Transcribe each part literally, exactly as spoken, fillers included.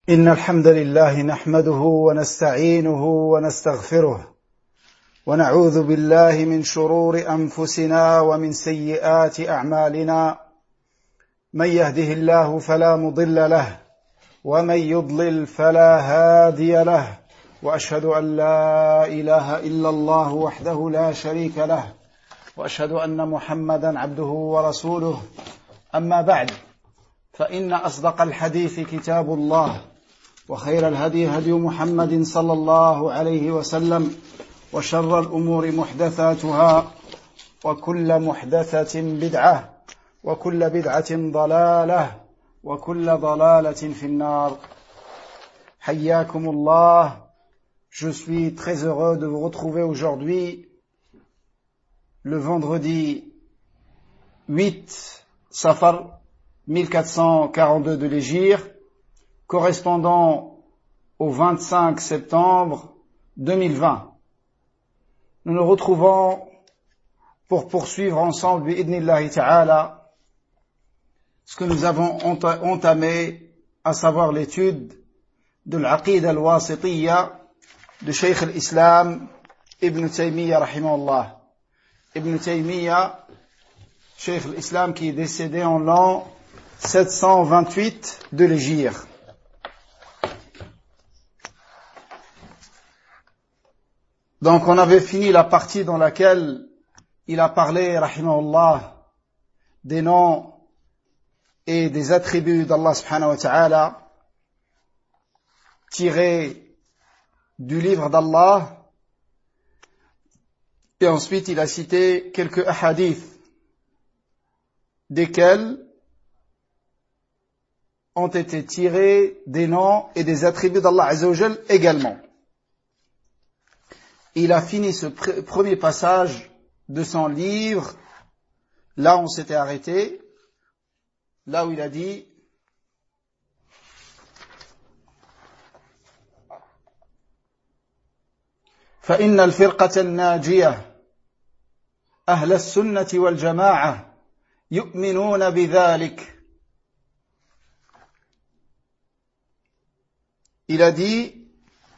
إن الحمد لله نحمده ونستعينه ونستغفره ونعوذ بالله من شرور أنفسنا ومن سيئات أعمالنا من يهده الله فلا مضل له ومن يضلل فلا هادي له وأشهد أن لا إله إلا الله وحده لا شريك له وأشهد أن محمدا عبده ورسوله أما بعد فإن أصدق الحديث كتاب الله وخير الهدي هدي محمد صلى الله عليه وسلم وشر الأمور محدثاتها وكل محدثة بدعة وكل بدعة ضلالة وكل ضلالة في النار. حياكم الله. Je suis très heureux de vous retrouver aujourd'hui, le vendredi huit Safar mille quatre cent quarante-deux de l'Hégire, correspondant au vingt-cinq septembre deux mille vingt. Nous nous retrouvons pour poursuivre ensemble, bi'idnillahi ta'ala, ce que nous avons entamé, à savoir l'étude de l'Aqid al-Wasitiyya de Cheikh al-Islam Ibn Taymiyyah rahimahullah. Ibn Taymiyyah, Cheikh al-Islam qui est décédé en l'an sept cent vingt-huit de l'Hégire. Donc on avait fini la partie dans laquelle il a parlé, rahimahullah, des noms et des attributs d'Allah subhanahu wa ta'ala tirés du livre d'Allah, et ensuite il a cité quelques hadiths desquels ont été tirés des noms et des attributs d'Allah Azza wa Jal également. Il a fini ce pr- premier passage de son livre, là on s'était arrêté, là où il a dit فإن الفرقة الناجية أهل السنة والجماعة يؤمنون بذلك. Il a dit,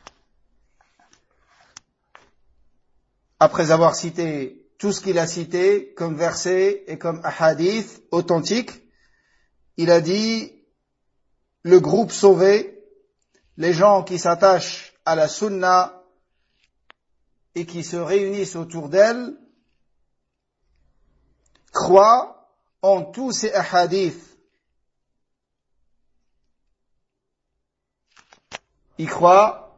après avoir cité tout ce qu'il a cité comme versets et comme ahadith authentiques, il a dit, le groupe sauvé, les gens qui s'attachent à la sunna et qui se réunissent autour d'elle, croient en tous ces ahadiths. Ils croient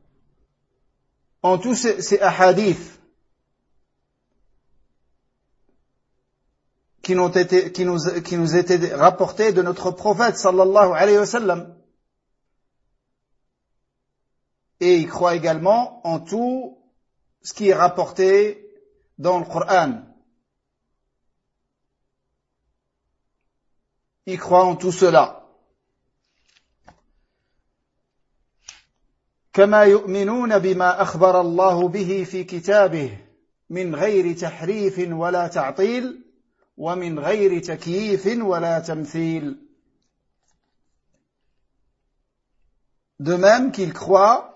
en tous ces, ces ahadiths qui nous, été, qui, nous, qui nous étaient rapportés de notre prophète sallallahu alayhi wa sallam. Et ils croient également en tout ce qui est rapporté dans le Coran. Ils croient en tout cela. كما يؤمنون بما أخبر الله به في كتابه من غير تحريف ولا تعطيل ومن غير تكييف ولا تمثيل. De même qu'ils croient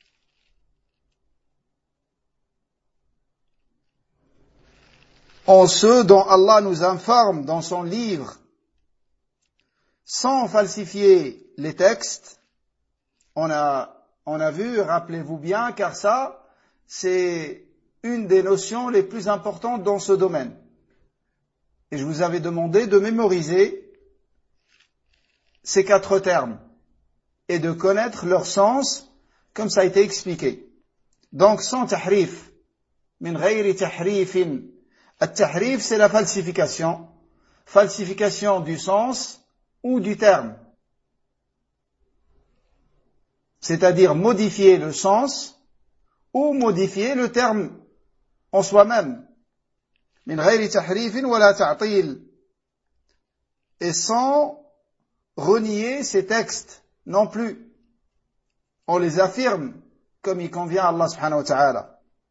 en ceux dont Allah nous informe dans son livre, sans falsifier les textes. On a, on a vu, rappelez-vous bien, car ça, c'est une des notions les plus importantes dans ce domaine. Et je vous avais demandé de mémoriser ces quatre termes et de connaître leur sens, comme ça a été expliqué. Donc, sans tahrif, min ghayri tahrifin. At-tahrif, c'est la falsification. Falsification du sens ou du terme. C'est-à-dire modifier le sens ou modifier le terme en soi-même. Min ghayri tahrifin wala ta'til. Et sans renier ces textes non plus. On les affirme comme il convient à Allah subhanahu wa ta'ala.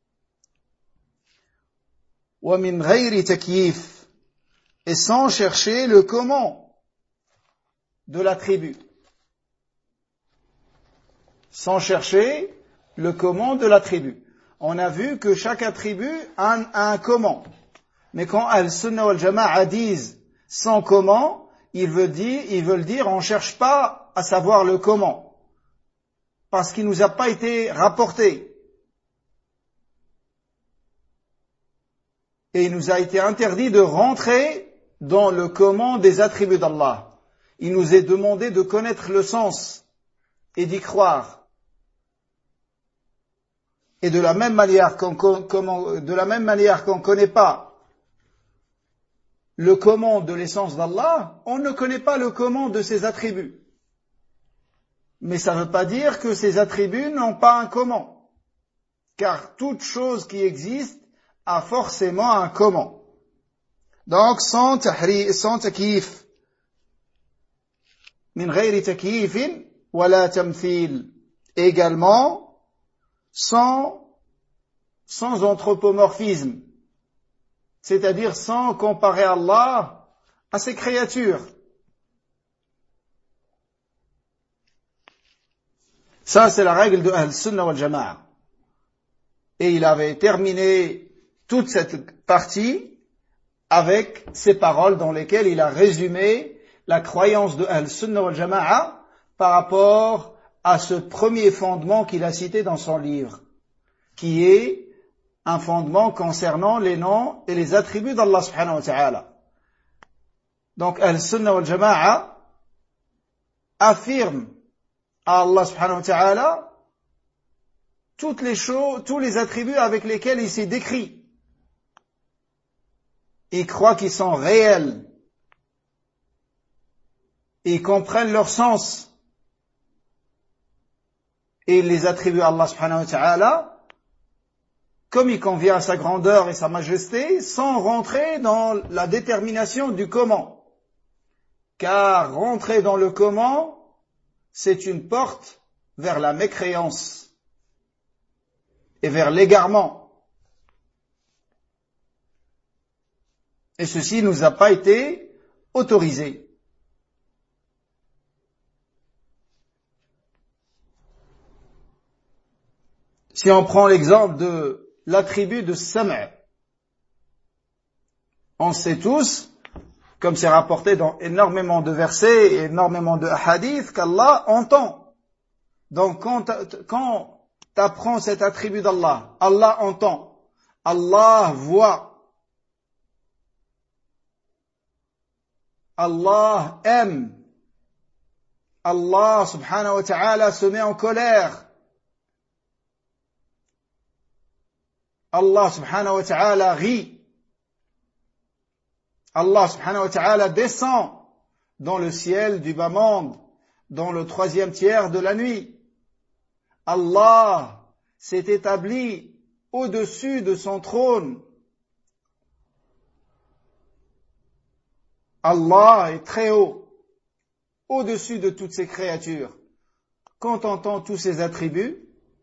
وَمِنْ غَيْرِ تَكْيِيفٍ, et sans chercher le comment de l'attribut. sans chercher le comment de l'attribut. On a vu que chaque attribut a un, a un comment. Mais quand Al-Sunnah wal Jama'a disent sans comment, ils veulent dire, ils veulent dire on ne cherche pas à savoir le comment. Parce qu'il ne nous a pas été rapporté. Et il nous a été interdit de rentrer dans le comment des attributs d'Allah. Il nous est demandé de connaître le sens et d'y croire. Et de la même manière qu'on de la même manière qu'on ne connaît pas le comment de l'essence d'Allah, on ne connaît pas le comment de ses attributs. Mais ça ne veut pas dire que ces attributs n'ont pas un comment. Car toute chose qui existe a forcément un comment. Donc, sans tahri, sans takyif. Min ghayri takyifin wala tamthil. Également, sans, sans anthropomorphisme. C'est-à-dire sans comparer Allah à ses créatures. Ça, c'est la règle de Ahl-Sunnah wal Jama'a. Et il avait terminé toute cette partie avec ces paroles dans lesquelles il a résumé la croyance de Ahl-Sunnah wal Jama'a par rapport à ce premier fondement qu'il a cité dans son livre, qui est un fondement concernant les noms et les attributs d'Allah subhanahu wa ta'ala. Donc, Ahl-Sunnah wal Jama'a affirme à Allah subhanahu wa ta'ala toutes les choses, tous les attributs avec lesquels il s'est décrit. Ils croient qu'ils sont réels. Ils comprennent leur sens. Et ils les attribuent à Allah subhanahu wa ta'ala comme il convient à sa grandeur et sa majesté, sans rentrer dans la détermination du comment. Car rentrer dans le comment, c'est une porte vers la mécréance et vers l'égarement. Et ceci ne nous a pas été autorisé. Si on prend l'exemple de l'attribut de Sam', on sait tous, comme c'est rapporté dans énormément de versets et énormément de hadiths, qu'Allah entend. Donc quand, quand tu apprends cet attribut d'Allah, Allah entend, Allah voit, Allah aime, Allah subhanahu wa ta'ala se met en colère, Allah subhanahu wa ta'ala rit. Allah subhanahu wa ta'ala descend dans le ciel du bas monde, dans le troisième tiers de la nuit. Allah s'est établi au-dessus de son trône. Allah est très haut, au-dessus de toutes ses créatures. Quand on entend tous ces attributs,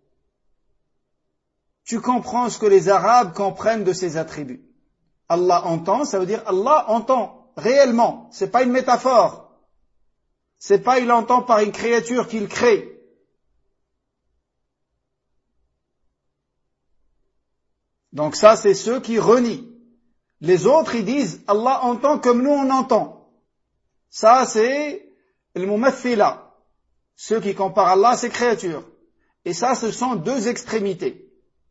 tu comprends ce que les Arabes comprennent de ces attributs. Allah entend, ça veut dire Allah entend réellement. C'est pas une métaphore. C'est pas il entend par une créature qu'il crée. Donc ça, c'est ceux qui renient. Les autres, ils disent Allah entend comme nous on entend. Ça, c'est le mumathila, ceux qui comparent Allah à ses créatures. Et ça, ce sont deux extrémités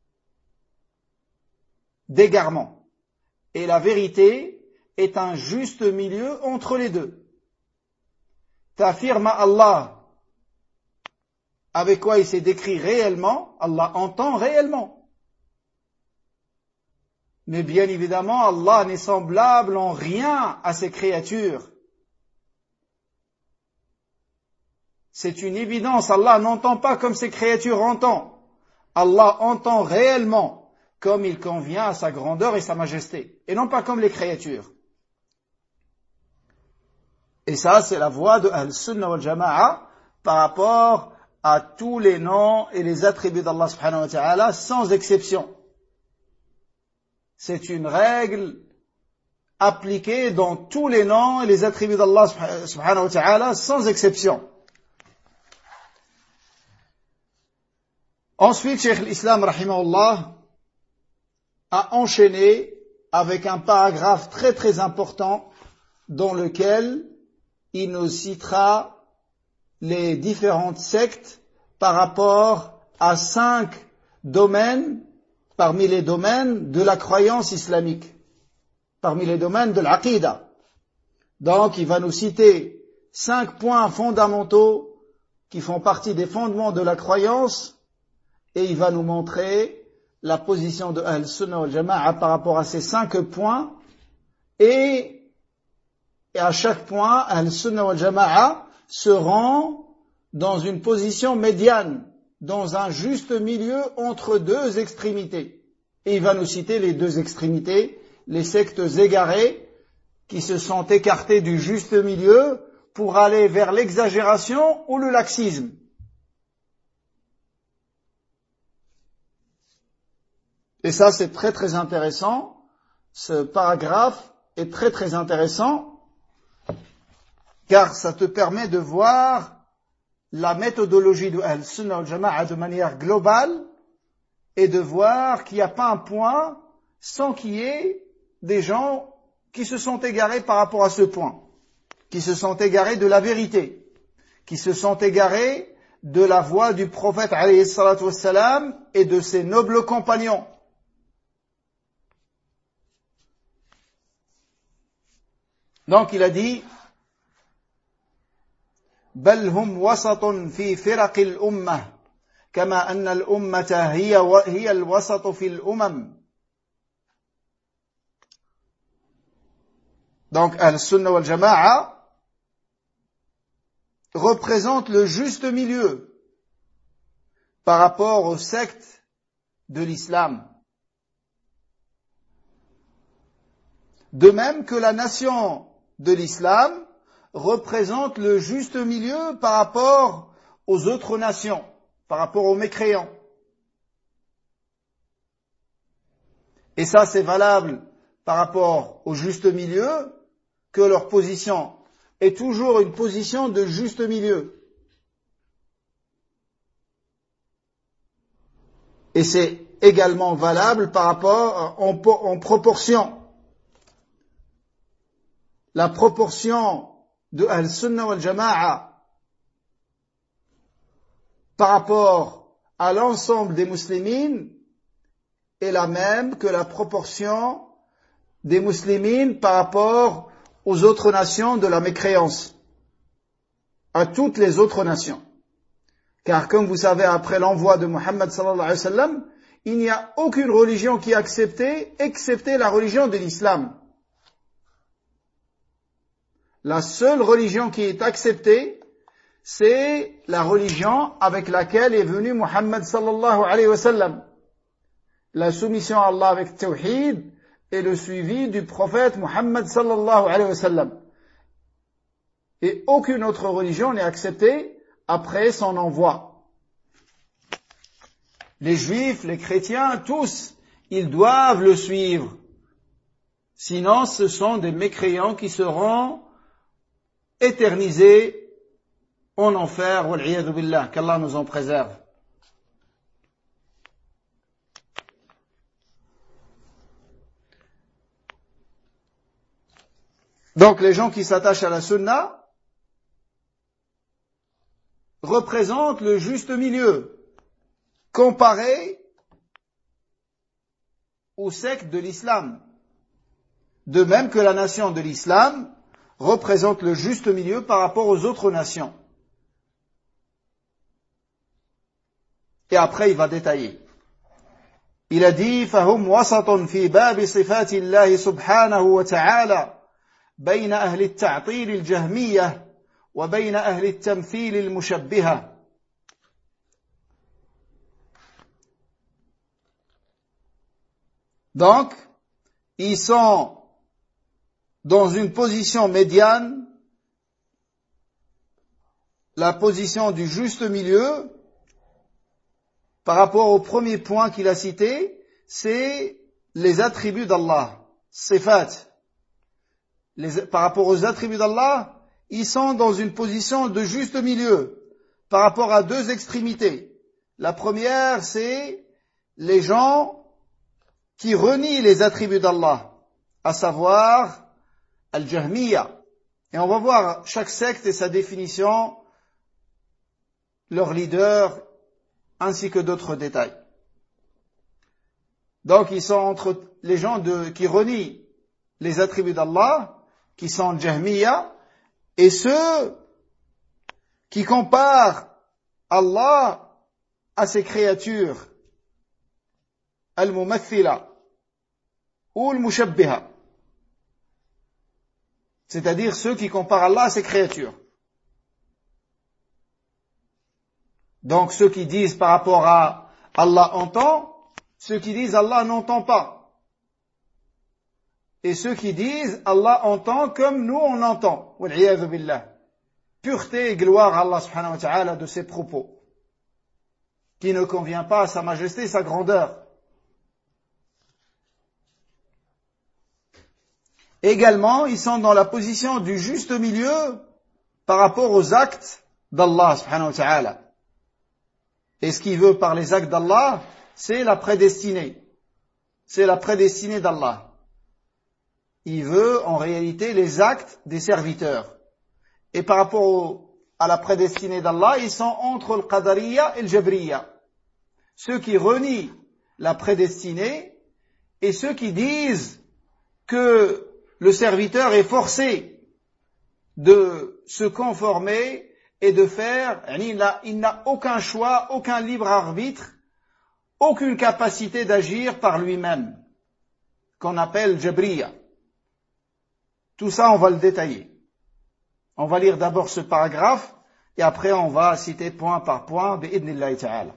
d'égarement. Et la vérité est un juste milieu entre les deux. T'affirmes à Allah avec quoi il s'est décrit réellement, Allah entend réellement. Mais bien évidemment, Allah n'est semblable en rien à ses créatures. C'est une évidence, Allah n'entend pas comme ses créatures entendent. Allah entend réellement comme il convient à sa grandeur et sa majesté, et non pas comme les créatures. Et ça, c'est la voie de Ahl-Sunnah wal Jama'a par rapport à tous les noms et les attributs d'Allah subhanahu wa ta'ala, sans exception. C'est une règle appliquée dans tous les noms et les attributs d'Allah subhanahu wa ta'ala, sans exception. Ensuite, Cheikh l'Islam, rahimahullah, a enchaîné avec un paragraphe très très important dans lequel il nous citera les différentes sectes par rapport à cinq domaines parmi les domaines de la croyance islamique, parmi les domaines de l'aqida. Donc il va nous citer cinq points fondamentaux qui font partie des fondements de la croyance et il va nous montrer la position de Ahl-Sunnah wal Jama'a par rapport à ces cinq points et, et à chaque point Ahl-Sunnah wal Jama'a se rend dans une position médiane, dans un juste milieu entre deux extrémités. Et il va nous citer les deux extrémités, les sectes égarées qui se sont écartées du juste milieu pour aller vers l'exagération ou le laxisme. Et ça, c'est très très intéressant. Ce paragraphe est très très intéressant car ça te permet de voir la méthodologie de Ahl-Sunnah wal Jama'a de manière globale et de voir qu'il n'y a pas un point sans qu'il y ait des gens qui se sont égarés par rapport à ce point, qui se sont égarés de la vérité, qui se sont égarés de la voie du prophète alayhi salatu wassalam et de ses nobles compagnons. Donc il a dit بل هم وسط في فرق الأمة كما أن الأمة هي هي الوسط في الأمم. Donc Ahl-Sunnah wal Jama'a représente le juste milieu par rapport aux sectes de l'islam. De même que la nation de l'islam représente le juste milieu par rapport aux autres nations, par rapport aux mécréants. Et ça, c'est valable par rapport au juste milieu, que leur position est toujours une position de juste milieu. Et c'est également valable par rapport en, en proportion. La proportion de Ahl-Sunnah wal Jama'a par rapport à l'ensemble des muslimines est la même que la proportion des muslimines par rapport aux autres nations de la mécréance, à toutes les autres nations. Car comme vous savez, après l'envoi de Muhammad sallallahu alayhi wa sallam, il n'y a aucune religion qui est acceptée, excepté la religion de l'islam. La seule religion qui est acceptée, c'est la religion avec laquelle est venu Muhammad sallallahu alayhi wa sallam. La soumission à Allah avec tawhid et le suivi du prophète Muhammad sallallahu alayhi wa sallam. Et aucune autre religion n'est acceptée après son envoi. Les juifs, les chrétiens, tous, ils doivent le suivre. Sinon, ce sont des mécréants qui seront éternisés en enfer, wal'iyadu billah, qu'Allah nous en préserve. Donc les gens qui s'attachent à la sunna représentent le juste milieu comparé aux sectes de l'islam. De même que la nation de l'islam représente le juste milieu par rapport aux autres nations. Et après il va détailler. Il a dit فهم وسط في باب صفات الله سبحانه وتعالى بين أهل التعطيل الجهمية وبين أهل التمثيل المشبهة. Donc, ils sont dans une position médiane, la position du juste milieu, par rapport au premier point qu'il a cité, c'est les attributs d'Allah, sifat. Les, par rapport aux attributs d'Allah, ils sont dans une position de juste milieu, par rapport à deux extrémités. La première, c'est les gens qui renient les attributs d'Allah, à savoir Al-Jahmiya. Et on va voir chaque secte et sa définition, leur leader, ainsi que d'autres détails. Donc ils sont entre les gens de, qui renient les attributs d'Allah, qui sont Jahmiya, et ceux qui comparent Allah à ses créatures, Al-Mumathila ou Al-Mushabbiha, c'est-à-dire ceux qui comparent Allah à ses créatures. Donc ceux qui disent par rapport à Allah entend, ceux qui disent Allah n'entend pas. Et ceux qui disent Allah entend comme nous on entend. Wal-'iyadhu billah. Pureté et gloire à Allah subhanahu wa ta'ala de ses propos, qui ne convient pas à sa majesté et sa grandeur. Également, ils sont dans la position du juste milieu par rapport aux actes d'Allah subhanahu wa ta'ala. Et ce qu'il veut par les actes d'Allah, c'est la prédestinée. C'est la prédestinée d'Allah. Il veut en réalité les actes des serviteurs. Et par rapport au, à la prédestinée d'Allah, ils sont entre le Qadariya et le Jabriya. Ceux qui renient la prédestinée et ceux qui disent que le serviteur est forcé de se conformer et de faire, il n'a aucun choix, aucun libre arbitre, aucune capacité d'agir par lui-même, qu'on appelle Jabriya. Tout ça, on va le détailler. On va lire d'abord ce paragraphe, et après on va citer point par point, bi'idnillahi ta'ala.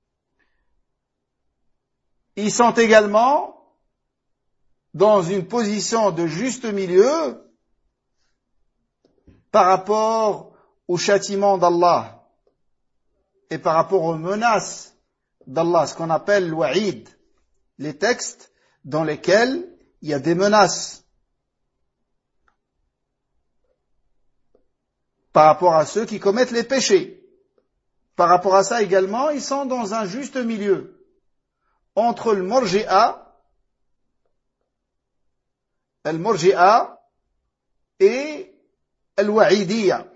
Ils sont également dans une position de juste milieu par rapport au châtiment d'Allah et par rapport aux menaces d'Allah, ce qu'on appelle l'wa'id, les textes dans lesquels il y a des menaces par rapport à ceux qui commettent les péchés. Par rapport à ça également, ils sont dans un juste milieu entre le Murji'a, le Murji'a et le Wa'idiyya.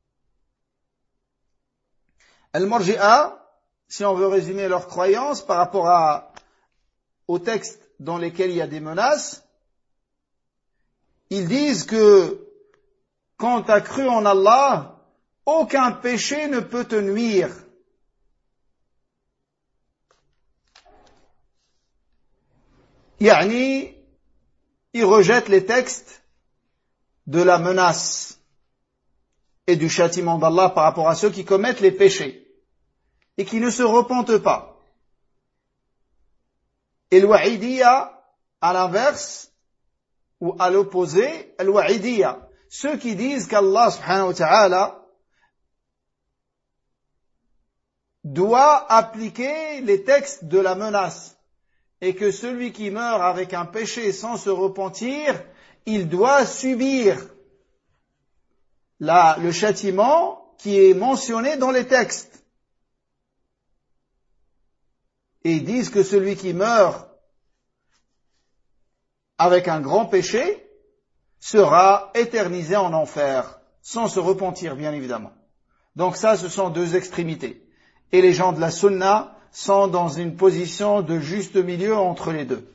Le Murji'a, si on veut résumer leurs croyances par rapport à, aux textes dans lesquels il y a des menaces, ils disent que quand tu as cru en Allah, aucun péché ne peut te nuire. Yani, ils rejettent les textes de la menace et du châtiment d'Allah par rapport à ceux qui commettent les péchés et qui ne se repentent pas. Et le Wa'idiyya, à l'inverse, ou à l'opposé, le Wa'idiyya, ceux qui disent qu'Allah subhanahu wa ta'ala doit appliquer les textes de la menace et que celui qui meurt avec un péché sans se repentir, il doit subir la, le châtiment qui est mentionné dans les textes. Et ils disent que celui qui meurt avec un grand péché sera éternisé en enfer, sans se repentir, bien évidemment. Donc ça, ce sont deux extrémités. Et les gens de la Sunna sont dans une position de juste milieu entre les deux.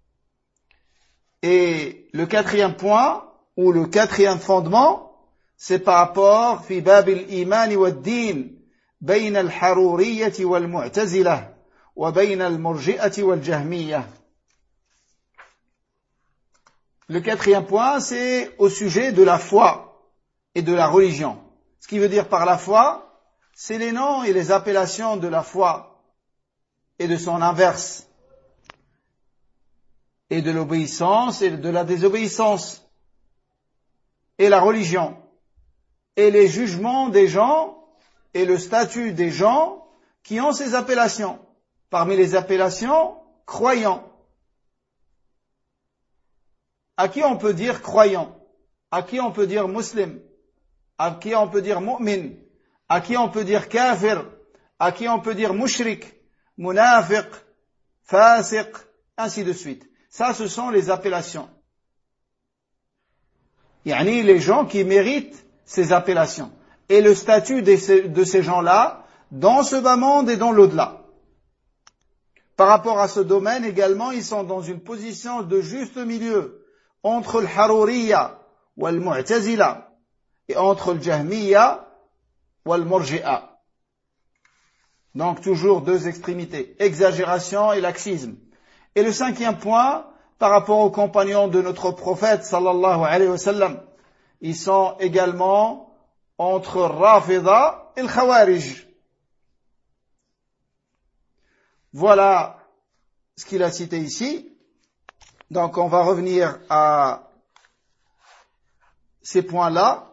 Et le quatrième point, ou le quatrième fondement, c'est par rapport fi babil iman wa ad-din bayna al-haruriyyah wal mu'tazilah wa bayna al-murji'ah wal jahmiyyah. Le quatrième point, c'est au sujet de la foi et de la religion. Ce qui veut dire par la foi, c'est les noms et les appellations de la foi et de son inverse, et de l'obéissance et de la désobéissance, et la religion, et les jugements des gens et le statut des gens qui ont ces appellations. Parmi les appellations, croyants. À qui on peut dire croyant? À qui on peut dire musulman? À qui on peut dire mu'min? À qui on peut dire kafir? à qui on peut dire mushrik, munafiq, fasiq, ainsi de suite. Ça, ce sont les appellations. Yani les gens qui méritent ces appellations. Et le statut de ces, de ces gens-là, dans ce bas monde et dans l'au-delà. Par rapport à ce domaine également, ils sont dans une position de juste milieu entre le Haruriyya ou le Mu'tazila et entre le Jahmiyya ou le Murji'a. Donc toujours deux extrémités, exagération et laxisme. Et le cinquième point, par rapport aux compagnons de notre prophète sallallahu alayhi wa sallam, ils sont également entre Rafida et le Khawarij. Voilà ce qu'il a cité ici. Donc on va revenir à ces points-là.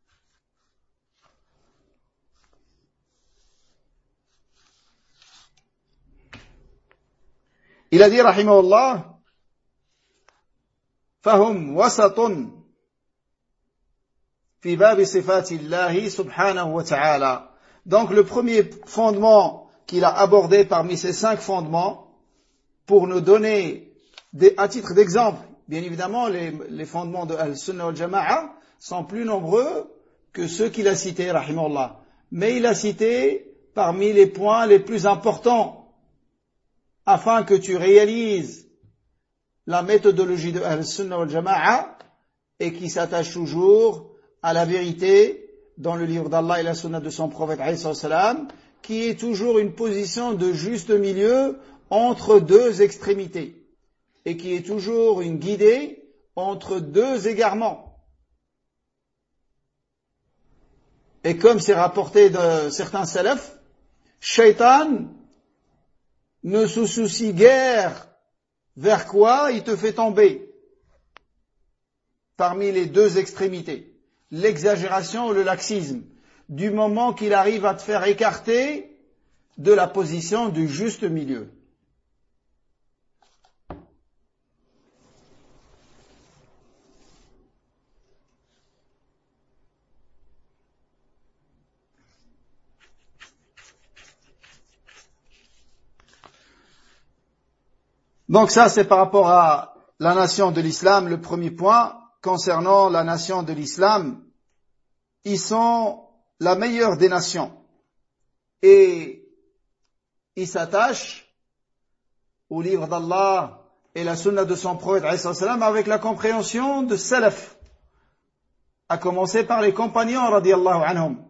Il a dit rahimahullah فهم وسط في باب صفات الله سبحانه وتعالى. Donc le premier fondement qu'il a abordé parmi ces cinq fondements, pour nous donner des, à titre d'exemple, bien évidemment les, les fondements de Al-Sunnah wal-Jama'a sont plus nombreux que ceux qu'il a cités, rahimahullah. Mais il a cité parmi les points les plus importants, afin que tu réalises la méthodologie de Al-Sunnah wal-Jama'a et qui s'attache toujours à la vérité dans le livre d'Allah et la Sunna de son prophète alayhi salam, qui est toujours une position de juste milieu entre deux extrémités et qui est toujours une guidée entre deux égarements. Et comme c'est rapporté de certains salafs, Shaitan ne se soucie guère vers quoi il te fait tomber parmi les deux extrémités, l'exagération ou le laxisme, du moment qu'il arrive à te faire écarter de la position du juste milieu. Donc ça, c'est par rapport à la nation de l'islam, le premier point. Concernant la nation de l'islam, ils sont la meilleure des nations. Et ils s'attachent au livre d'Allah et la sunna de son prophète alayhi salam avec la compréhension de salaf, à commencer par les compagnons radiyallahu anhum.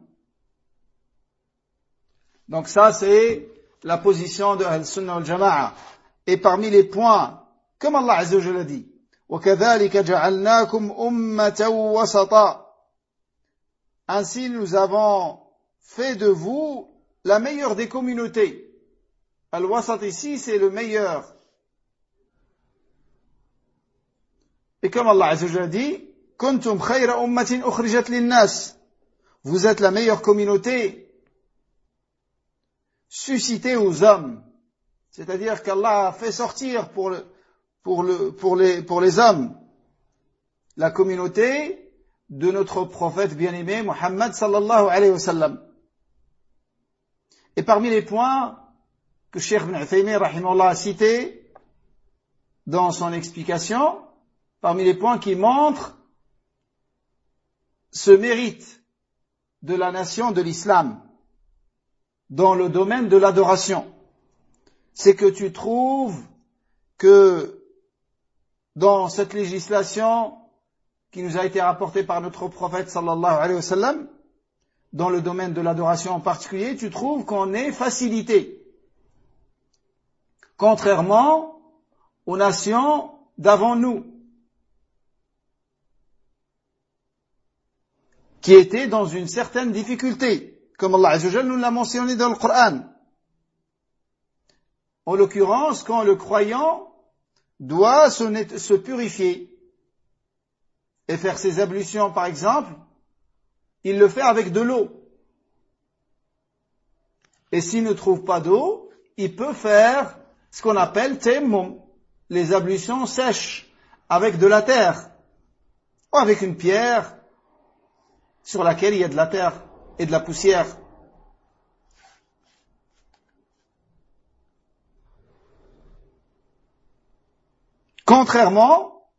Donc ça, c'est la position de Al-Sunnah wal-Jama'a. Et parmi les points, comme Allah Azza wa Jalla a dit, وَكَذَلِكَ جَعَلْنَاكُمْ أُمَّةً وَسَطًا. Ainsi nous avons fait de vous la meilleure des communautés. Al-Wasat ici, c'est le meilleur. Et comme Allah Azza wa Jalla dit, كُنْتُمْ خَيْرَ أُمَّةٍ أُخْرِجَتْ لِلنَّاسِ. Vous êtes la meilleure communauté suscitée aux hommes. C'est-à-dire qu'Allah a fait sortir pour, le, pour, le, pour, les, pour les hommes la communauté de notre prophète bien-aimé Muhammad sallallahu alayhi wa sallam. Et parmi les points que Cheikh Ibn Uthaymin rahimahullah a cités dans son explication, parmi les points qui montrent ce mérite de la nation de l'islam dans le domaine de l'adoration, c'est que tu trouves que dans cette législation qui nous a été rapportée par notre prophète sallallahu alayhi wa sallam, dans le domaine de l'adoration en particulier, tu trouves qu'on est facilité. Contrairement aux nations d'avant nous, qui étaient dans une certaine difficulté, comme Allah Azza wa Jalla nous l'a mentionné dans le Coran. En l'occurrence, quand le croyant doit se, se purifier et faire ses ablutions, par exemple, il le fait avec de l'eau. Et s'il ne trouve pas d'eau, il peut faire ce qu'on appelle tayammum, les ablutions sèches, avec de la terre, ou avec une pierre sur laquelle il y a de la terre et de la poussière. Contrairement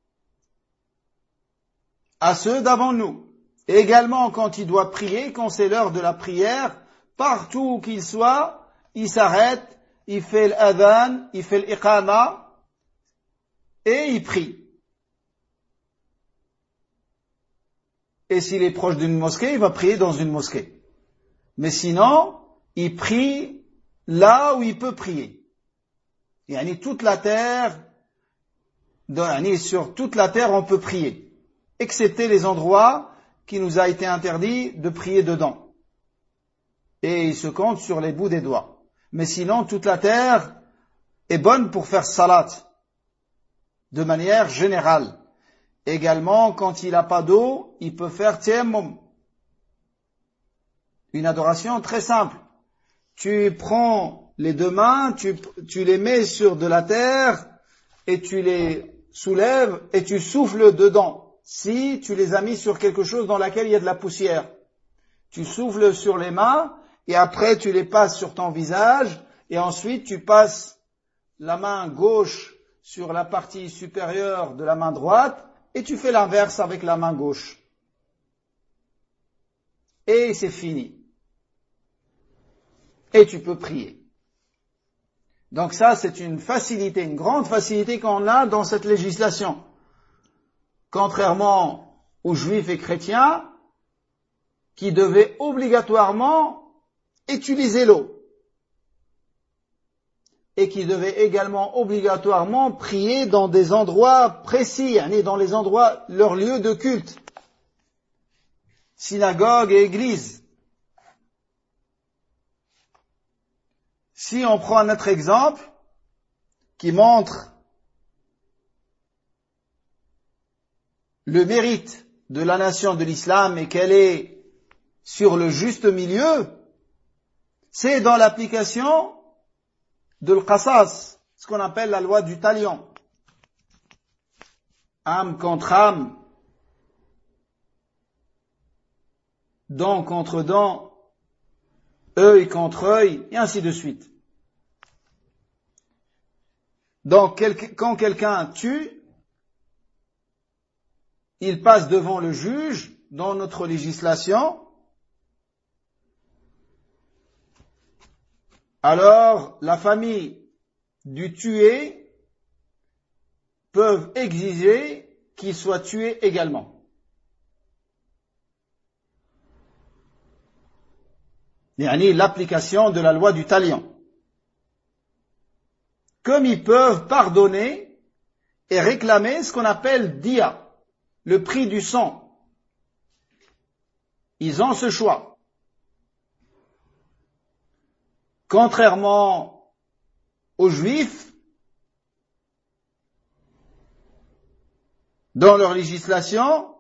à ceux d'avant nous. Et également quand il doit prier, quand c'est l'heure de la prière, partout où qu'il soit, il s'arrête, il fait l'adhan, il fait l'iqama et il prie. Et s'il est proche d'une mosquée, il va prier dans une mosquée. Mais sinon, il prie là où il peut prier. Yani toute la terre, yani sur toute la terre on peut prier, excepté les endroits qui nous a été interdit de prier dedans. Et il se compte sur les bouts des doigts. Mais sinon, toute la terre est bonne pour faire salat, de manière générale. Également, quand il n'a pas d'eau, il peut faire tayammum. Une adoration très simple. Tu prends les deux mains, tu, tu les mets sur de la terre et tu les soulèves et tu souffles dedans. Si tu les as mis sur quelque chose dans laquelle il y a de la poussière, tu souffles sur les mains et après tu les passes sur ton visage et ensuite tu passes la main gauche sur la partie supérieure de la main droite et tu fais l'inverse avec la main gauche. Et c'est fini. Et tu peux prier. Donc ça, c'est une facilité, une grande facilité qu'on a dans cette législation. Contrairement aux juifs et chrétiens qui devaient obligatoirement utiliser l'eau et qui devaient également obligatoirement prier dans des endroits précis, dans les endroits, leurs lieux de culte, synagogue et église. Si on prend un autre exemple qui montre le mérite de la nation de l'islam et qu'elle est sur le juste milieu, c'est dans l'application de l'qasas, ce qu'on appelle la loi du talion. Âme contre âme, dent contre dent, œil contre œil, et ainsi de suite. Donc, quand quelqu'un tue, il passe devant le juge dans notre législation. Alors, la famille du tué peuvent exiger qu'il soit tué également. Yani l'application de la loi du talion. Comme ils peuvent pardonner et réclamer ce qu'on appelle dia, le prix du sang. Ils ont ce choix. Contrairement aux Juifs, dans leur législation,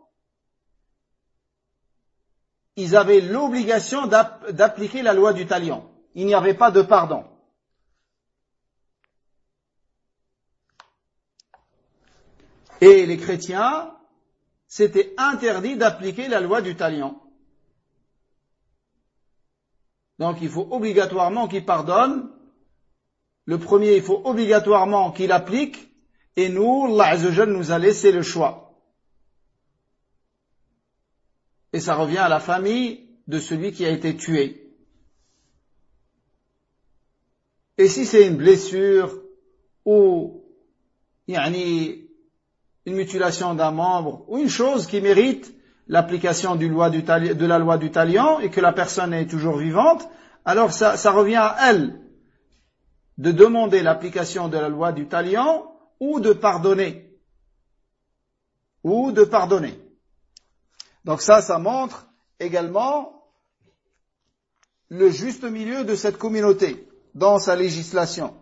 ils avaient l'obligation d'appliquer la loi du talion. Il n'y avait pas de pardon. Et les chrétiens, c'était interdit d'appliquer la loi du talion. Donc il faut obligatoirement qu'il pardonne. Le premier, il faut obligatoirement qu'il applique. Et nous, Allah Azza wa Jal nous a laissé le choix. Et ça revient à la famille de celui qui a été tué. Et si c'est une blessure ou yani, une mutilation d'un membre ou une chose qui mérite l'application du loi du tali- de la loi du talion et que la personne est toujours vivante, alors ça, ça revient à elle de demander l'application de la loi du talion ou de pardonner. Ou de pardonner. Donc ça, ça montre également le juste milieu de cette communauté dans sa législation.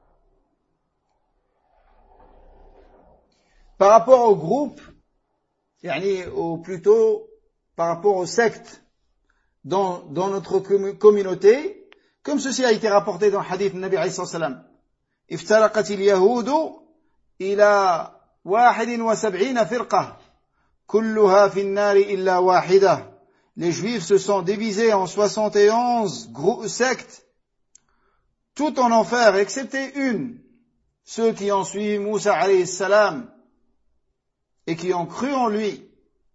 Par rapport au groupe, yani, ou plutôt par rapport aux sectes dans, dans notre communauté, comme ceci a été rapporté dans le hadith du Nabi alayhi sallam, افترقت اليهود إلى واحد وسبعين فرقة كلها في النار إلا واحدة. Les Juifs se sont divisés en soixante et onze sectes, toutes en enfer, excepté une. ceux qui ont suivi Moussa alayhi salam et qui ont cru en lui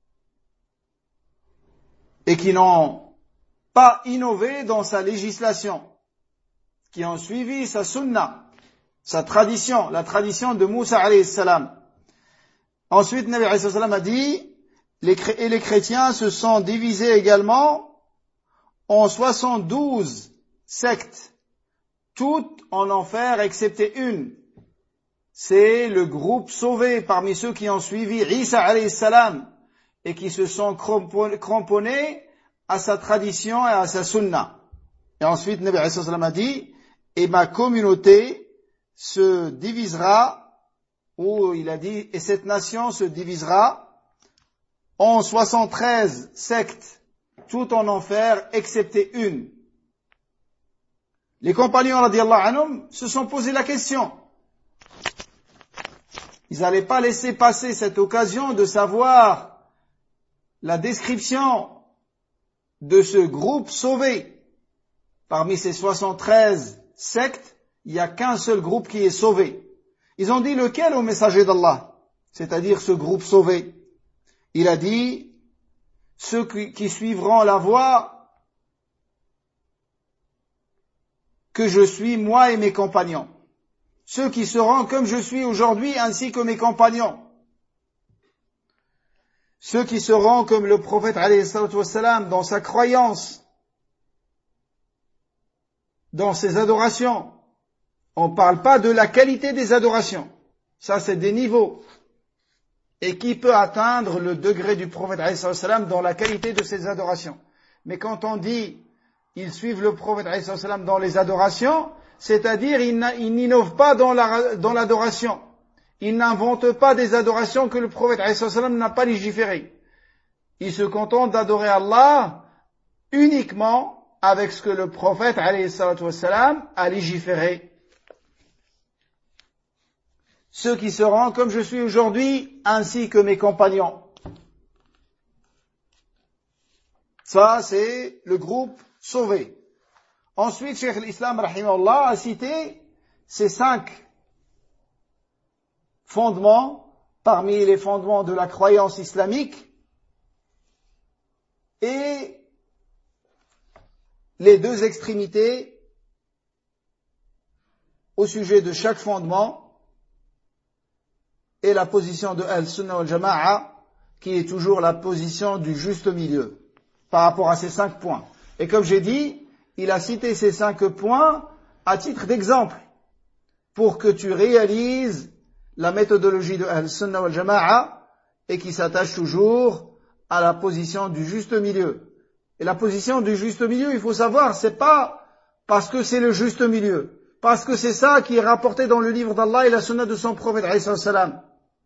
et qui n'ont pas innové dans sa législation, qui ont suivi sa sunna, sa tradition, la tradition de Moussa alayhi salam. Ensuite, Nabi alayhi salam a dit, les, et les chrétiens se sont divisés également en soixante-douze sectes, toutes en enfer excepté une. C'est le groupe sauvé parmi ceux qui ont suivi Isa alayhi salam et qui se sont cramponnés à sa tradition et à sa sunna. Et ensuite, Nabi alayhi salam a dit, et ma communauté se divisera, ou il a dit, et cette nation se divisera en soixante-treize sectes, toutes en enfer, excepté une. Les compagnons, radiyallahu anhum, se sont posé la question. Ils n'allaient pas laisser passer cette occasion de savoir la description de ce groupe sauvé. Parmi ces soixante-treize sectes, il n'y a qu'un seul groupe qui est sauvé. Ils ont dit lequel au messager d'Allah, c'est-à-dire ce groupe sauvé. Il a dit, ceux qui, qui suivront la voie que je suis, moi et mes compagnons. Ceux qui seront comme je suis aujourd'hui, ainsi que mes compagnons. Ceux qui seront comme le prophète alayhi salatu wassalam dans sa croyance, dans ses adorations. On ne parle pas de la qualité des adorations. Ça, c'est des niveaux. Et qui peut atteindre le degré du prophète alayhi salatu wassalam dans la qualité de ses adorations. Mais quand on dit, ils suivent le prophète alayhi salatu wassalam dans les adorations, c'est-à-dire, ils n'innovent pas dans la, dans l'adoration. Ils n'inventent pas des adorations que le prophète alayhi salatu wassalam n'a pas légiférées. Ils se contentent d'adorer Allah uniquement avec ce que le prophète alayhi salatu wassalam a légiféré. Ceux qui seront comme je suis aujourd'hui, ainsi que mes compagnons. Ça, c'est le groupe sauvé. Ensuite, Cheikh l'Islam, rahimahullah, a cité ces cinq fondements parmi les fondements de la croyance islamique et les deux extrémités au sujet de chaque fondement et la position de Al-Sunnah wal-Jama'a qui est toujours la position du juste milieu par rapport à ces cinq points. Et comme j'ai dit, il a cité ces cinq points à titre d'exemple pour que tu réalises la méthodologie de Al-Sunnah wal-Jama'a et qui s'attache toujours à la position du juste milieu. Et la position du juste milieu, il faut savoir, c'est pas parce que c'est le juste milieu, parce que c'est ça qui est rapporté dans le livre d'Allah et la Sunna de son prophète alayhi salam.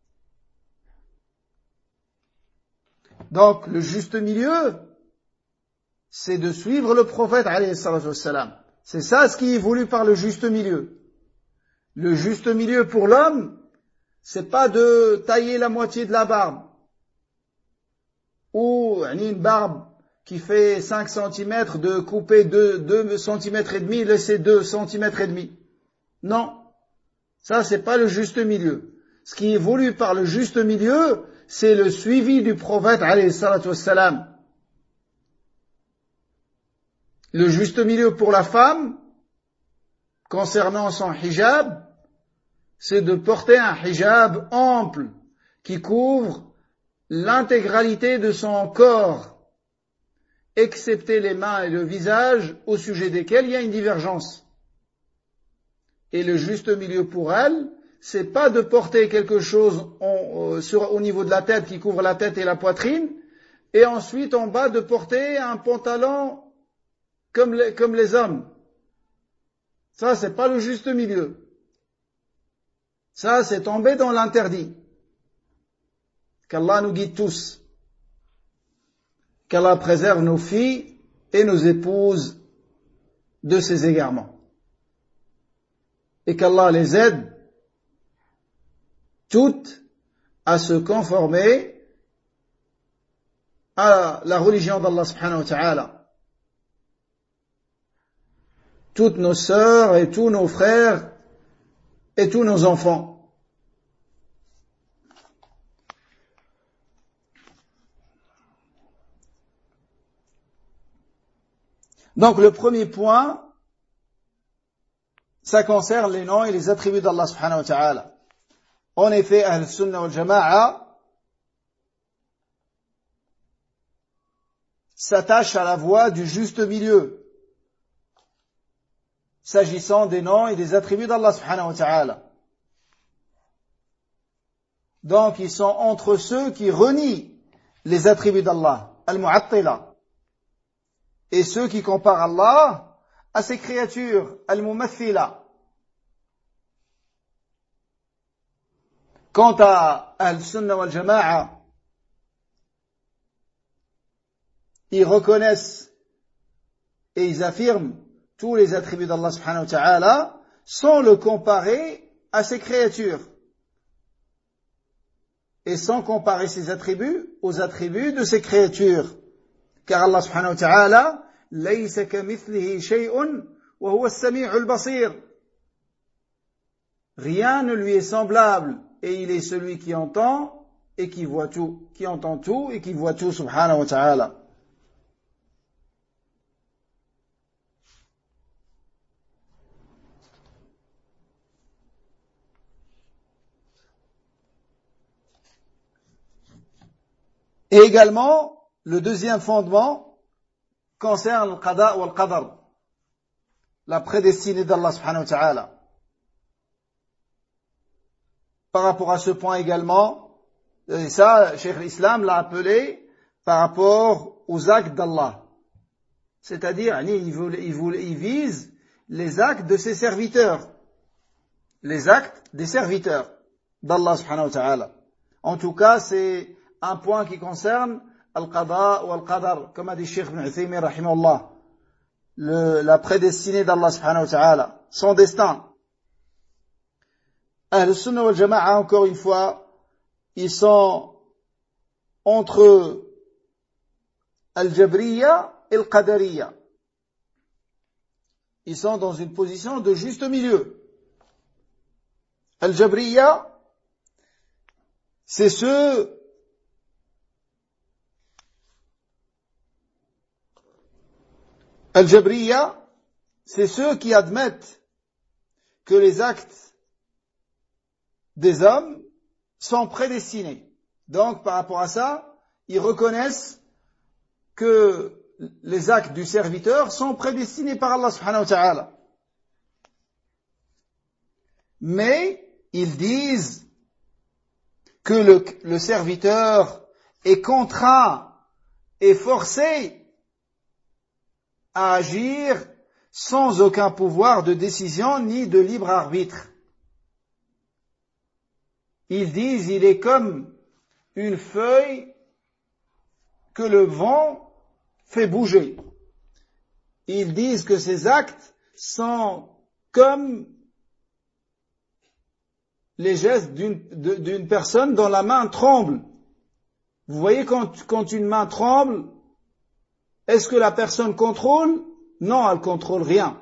Donc, le juste milieu, c'est de suivre le prophète alayhi salam. C'est ça ce qui est voulu par le juste milieu. Le juste milieu pour l'homme, c'est pas de tailler la moitié de la barbe. Ou une barbe qui fait cinq centimètres, de couper deux centimètres et demi, laisser deux centimètres et demi. Non. Ça, c'est pas le juste milieu. Ce qui est voulu par le juste milieu, c'est le suivi du prophète alayhi salatu wassalam. Le juste milieu pour la femme, concernant son hijab, c'est de porter un hijab ample qui couvre l'intégralité de son corps, excepté les mains et le visage, au sujet desquels il y a une divergence. Et le juste milieu pour elle, c'est pas de porter quelque chose en, euh, sur, au niveau de la tête qui couvre la tête et la poitrine, et ensuite en bas de porter un pantalon comme les, comme les hommes. Ça, c'est pas le juste milieu. Ça, c'est tomber dans l'interdit. Qu'Allah nous guide tous. Qu'Allah préserve nos filles et nos épouses de ces égarements. Et qu'Allah les aide toutes à se conformer à la religion d'Allah subhanahu wa ta'ala. Toutes nos sœurs et tous nos frères et tous nos enfants. Donc le premier point, ça concerne les noms et les attributs d'Allah subhanahu wa ta'ala. En effet, Ahl Sunnah wal Jama'a s'attache à la voie du juste milieu, s'agissant des noms et des attributs d'Allah subhanahu wa ta'ala. Donc ils sont entre ceux qui renient les attributs d'Allah, al-mu'attila, et ceux qui comparent Allah à ses créatures, al-mumathila. Quant à Ahl-Sunnah wal Jama'a, ils reconnaissent et ils affirment tous les attributs d'Allah subhanahu wa ta'ala sans le comparer à ses créatures et sans comparer ses attributs aux attributs de ses créatures. Car Allah subhanahu wa ta'ala laysa kamithlihi shay'un wa huwa as-sami'ul basir. Rien ne lui est semblable et il est celui qui entend et qui voit tout, qui entend tout et qui voit tout subhanahu wa ta'ala. Et également, le deuxième fondement concerne le qada ou le qadar, la prédestinée d'Allah subhanahu wa ta'ala. Par rapport à ce point également, et ça, Cheikh l'Islam l'a appelé par rapport aux actes d'Allah. C'est-à-dire, il, il, il vise les actes de ses serviteurs. Les actes des serviteurs d'Allah subhanahu wa ta'ala. En tout cas, c'est un point qui concerne al-qada ou al-qadar, comme a dit Cheikh Ibn Uthaymin rahimahullah, le, la prédestinée d'Allah subhanahu wa ta'ala, son destin. Ahl Sunnah wal Jama'a, encore une fois, ils sont entre al-Jabriya et al-Qadariya. Ils sont dans une position de juste milieu. Al-Jabriya, c'est ceux Al-Jabriya, c'est ceux qui admettent que les actes des hommes sont prédestinés. Donc, par rapport à ça, ils reconnaissent que les actes du serviteur sont prédestinés par Allah subhanahu wa ta'ala. Mais, ils disent que le, le serviteur est contraint et forcé à agir sans aucun pouvoir de décision ni de libre arbitre. Ils disent, il est comme une feuille que le vent fait bouger. Ils disent que ces actes sont comme les gestes d'une, d'une personne dont la main tremble. Vous voyez quand, quand une main tremble, est-ce que la personne contrôle? Non, elle contrôle rien.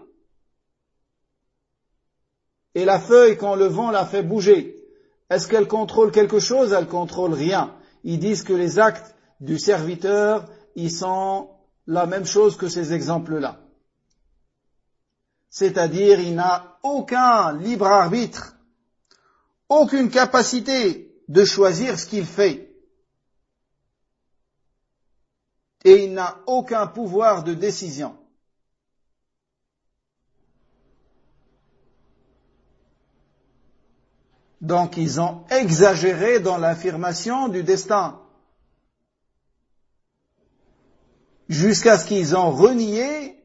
Et la feuille, quand le vent la fait bouger, est-ce qu'elle contrôle quelque chose? Elle contrôle rien. Ils disent que les actes du serviteur, ils sont la même chose que ces exemples-là. C'est-à-dire, il n'a aucun libre arbitre, aucune capacité de choisir ce qu'il fait. Et il n'a aucun pouvoir de décision. Donc ils ont exagéré dans l'affirmation du destin, jusqu'à ce qu'ils ont renié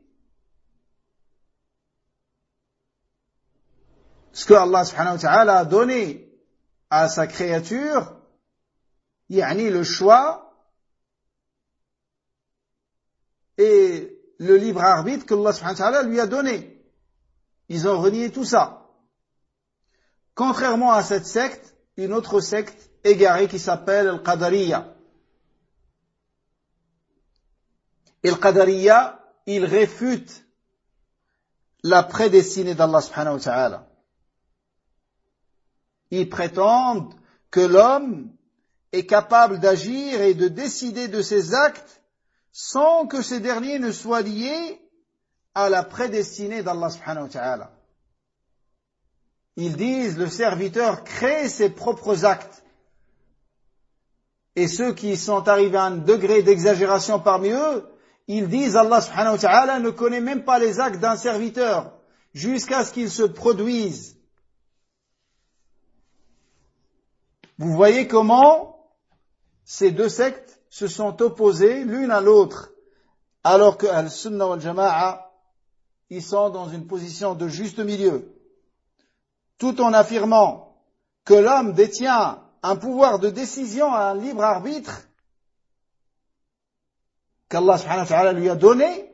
ce que Allah subhanahu wa ta'ala a donné à sa créature, yani le choix et le libre arbitre que Allah subhanahu wa ta'ala lui a donné. Ils ont renié tout ça. Contrairement à cette secte, une autre secte égarée qui s'appelle Al-Qadariya. Et Al-Qadariya, il réfute la prédestinée d'Allah subhanahu wa ta'ala. Ils prétendent que l'homme est capable d'agir et de décider de ses actes sans que ces derniers ne soient liés à la prédestinée d'Allah subhanahu wa ta'ala. Ils disent le serviteur crée ses propres actes. Et ceux qui sont arrivés à un degré d'exagération parmi eux, ils disent Allah subhanahu wa ta'ala ne connaît même pas les actes d'un serviteur jusqu'à ce qu'ils se produisent. Vous voyez comment ces deux sectes se sont opposées l'une à l'autre, alors que Al-Sunnah wal-Jama'a, ils sont dans une position de juste milieu, tout en affirmant que l'homme détient un pouvoir de décision, un libre arbitre qu'Allah subhanahu wa ta'ala lui a donné.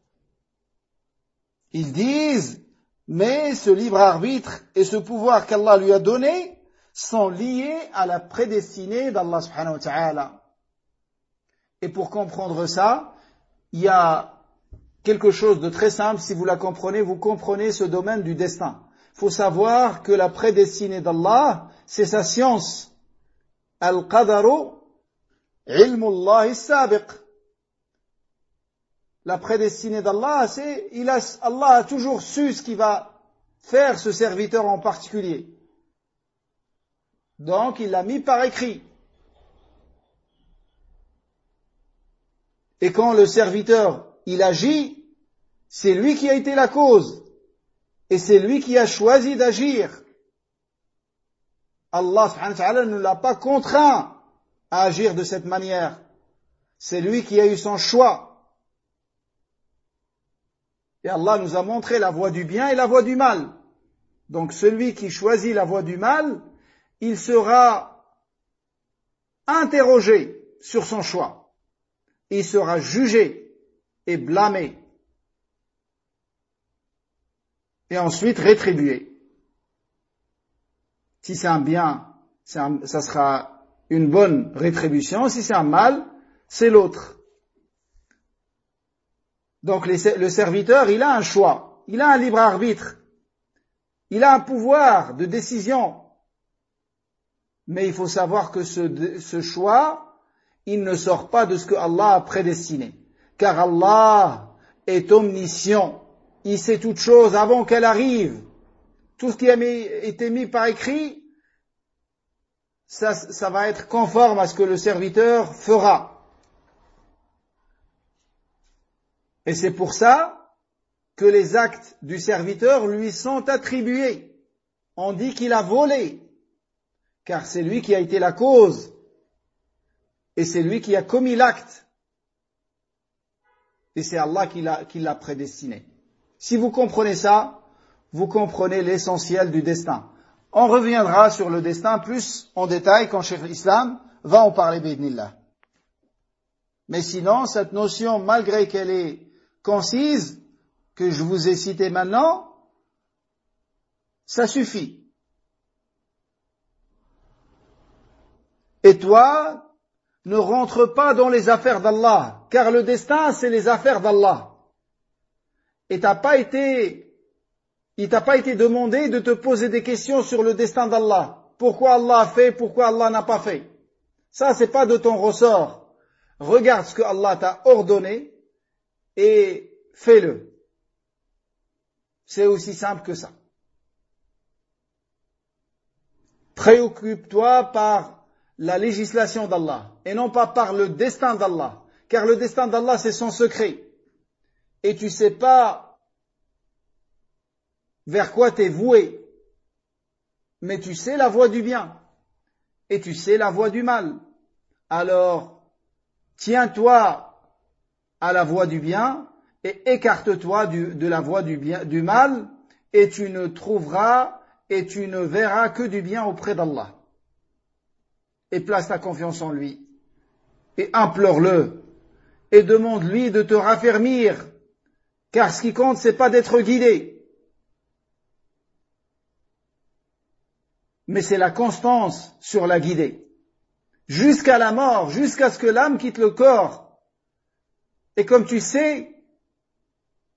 Ils disent, mais ce libre arbitre et ce pouvoir qu'Allah lui a donné sont liés à la prédestinée d'Allah subhanahu wa ta'ala. Et pour comprendre ça, il y a quelque chose de très simple. Si vous la comprenez, vous comprenez ce domaine du destin. Il faut savoir que la prédestinée d'Allah, c'est sa science. Al-Qadaru ilmullahi sabiq. La prédestinée d'Allah, c'est, il a, Allah a toujours su ce qu'il va faire ce serviteur en particulier. Donc, il l'a mis par écrit. Et quand le serviteur, il agit, c'est lui qui a été la cause. Et c'est lui qui a choisi d'agir. Allah subhanahu wa ta'ala ne l'a pas contraint à agir de cette manière. C'est lui qui a eu son choix. Et Allah nous a montré la voie du bien et la voie du mal. Donc celui qui choisit la voie du mal, il sera interrogé sur son choix. Il sera jugé et blâmé. Et ensuite rétribué. Si c'est un bien, c'est un, ça sera une bonne rétribution. Si c'est un mal, c'est l'autre. Donc les, le serviteur, il a un choix. Il a un libre arbitre. Il a un pouvoir de décision. Mais il faut savoir que ce, ce choix, il ne sort pas de ce que Allah a prédestiné. Car Allah est omniscient. Il sait toute chose avant qu'elle arrive. Tout ce qui a mis, été mis par écrit, ça, ça va être conforme à ce que le serviteur fera. Et c'est pour ça que les actes du serviteur lui sont attribués. On dit qu'il a volé, car c'est lui qui a été la cause. Et c'est lui qui a commis l'acte. Et c'est Allah qui l'a, qui l'a prédestiné. Si vous comprenez ça, vous comprenez l'essentiel du destin. On reviendra sur le destin plus en détail quand Cheikh l'Islam va en parler bi'idhnillah. Mais sinon, cette notion, malgré qu'elle est concise, que je vous ai citée maintenant, ça suffit. Et toi, ne rentre pas dans les affaires d'Allah, car le destin, c'est les affaires d'Allah. Et t'as pas été, il t'a pas été demandé de te poser des questions sur le destin d'Allah. Pourquoi Allah a fait, pourquoi Allah n'a pas fait. Ça, c'est pas de ton ressort. Regarde ce que Allah t'a ordonné et fais-le. C'est aussi simple que ça. Préoccupe-toi par la législation d'Allah et non pas par le destin d'Allah. Car le destin d'Allah, c'est son secret. Et tu sais pas vers quoi t'es voué, mais tu sais la voie du bien et tu sais la voie du mal. Alors, tiens-toi à la voie du bien et écarte-toi du, de la voie du, bien, du mal et tu ne trouveras et tu ne verras que du bien auprès d'Allah. Et place ta confiance en lui et implore-le et demande-lui de te raffermir. Car ce qui compte, c'est pas d'être guidé, mais c'est la constance sur la guidée. Jusqu'à la mort, jusqu'à ce que l'âme quitte le corps. Et comme tu sais,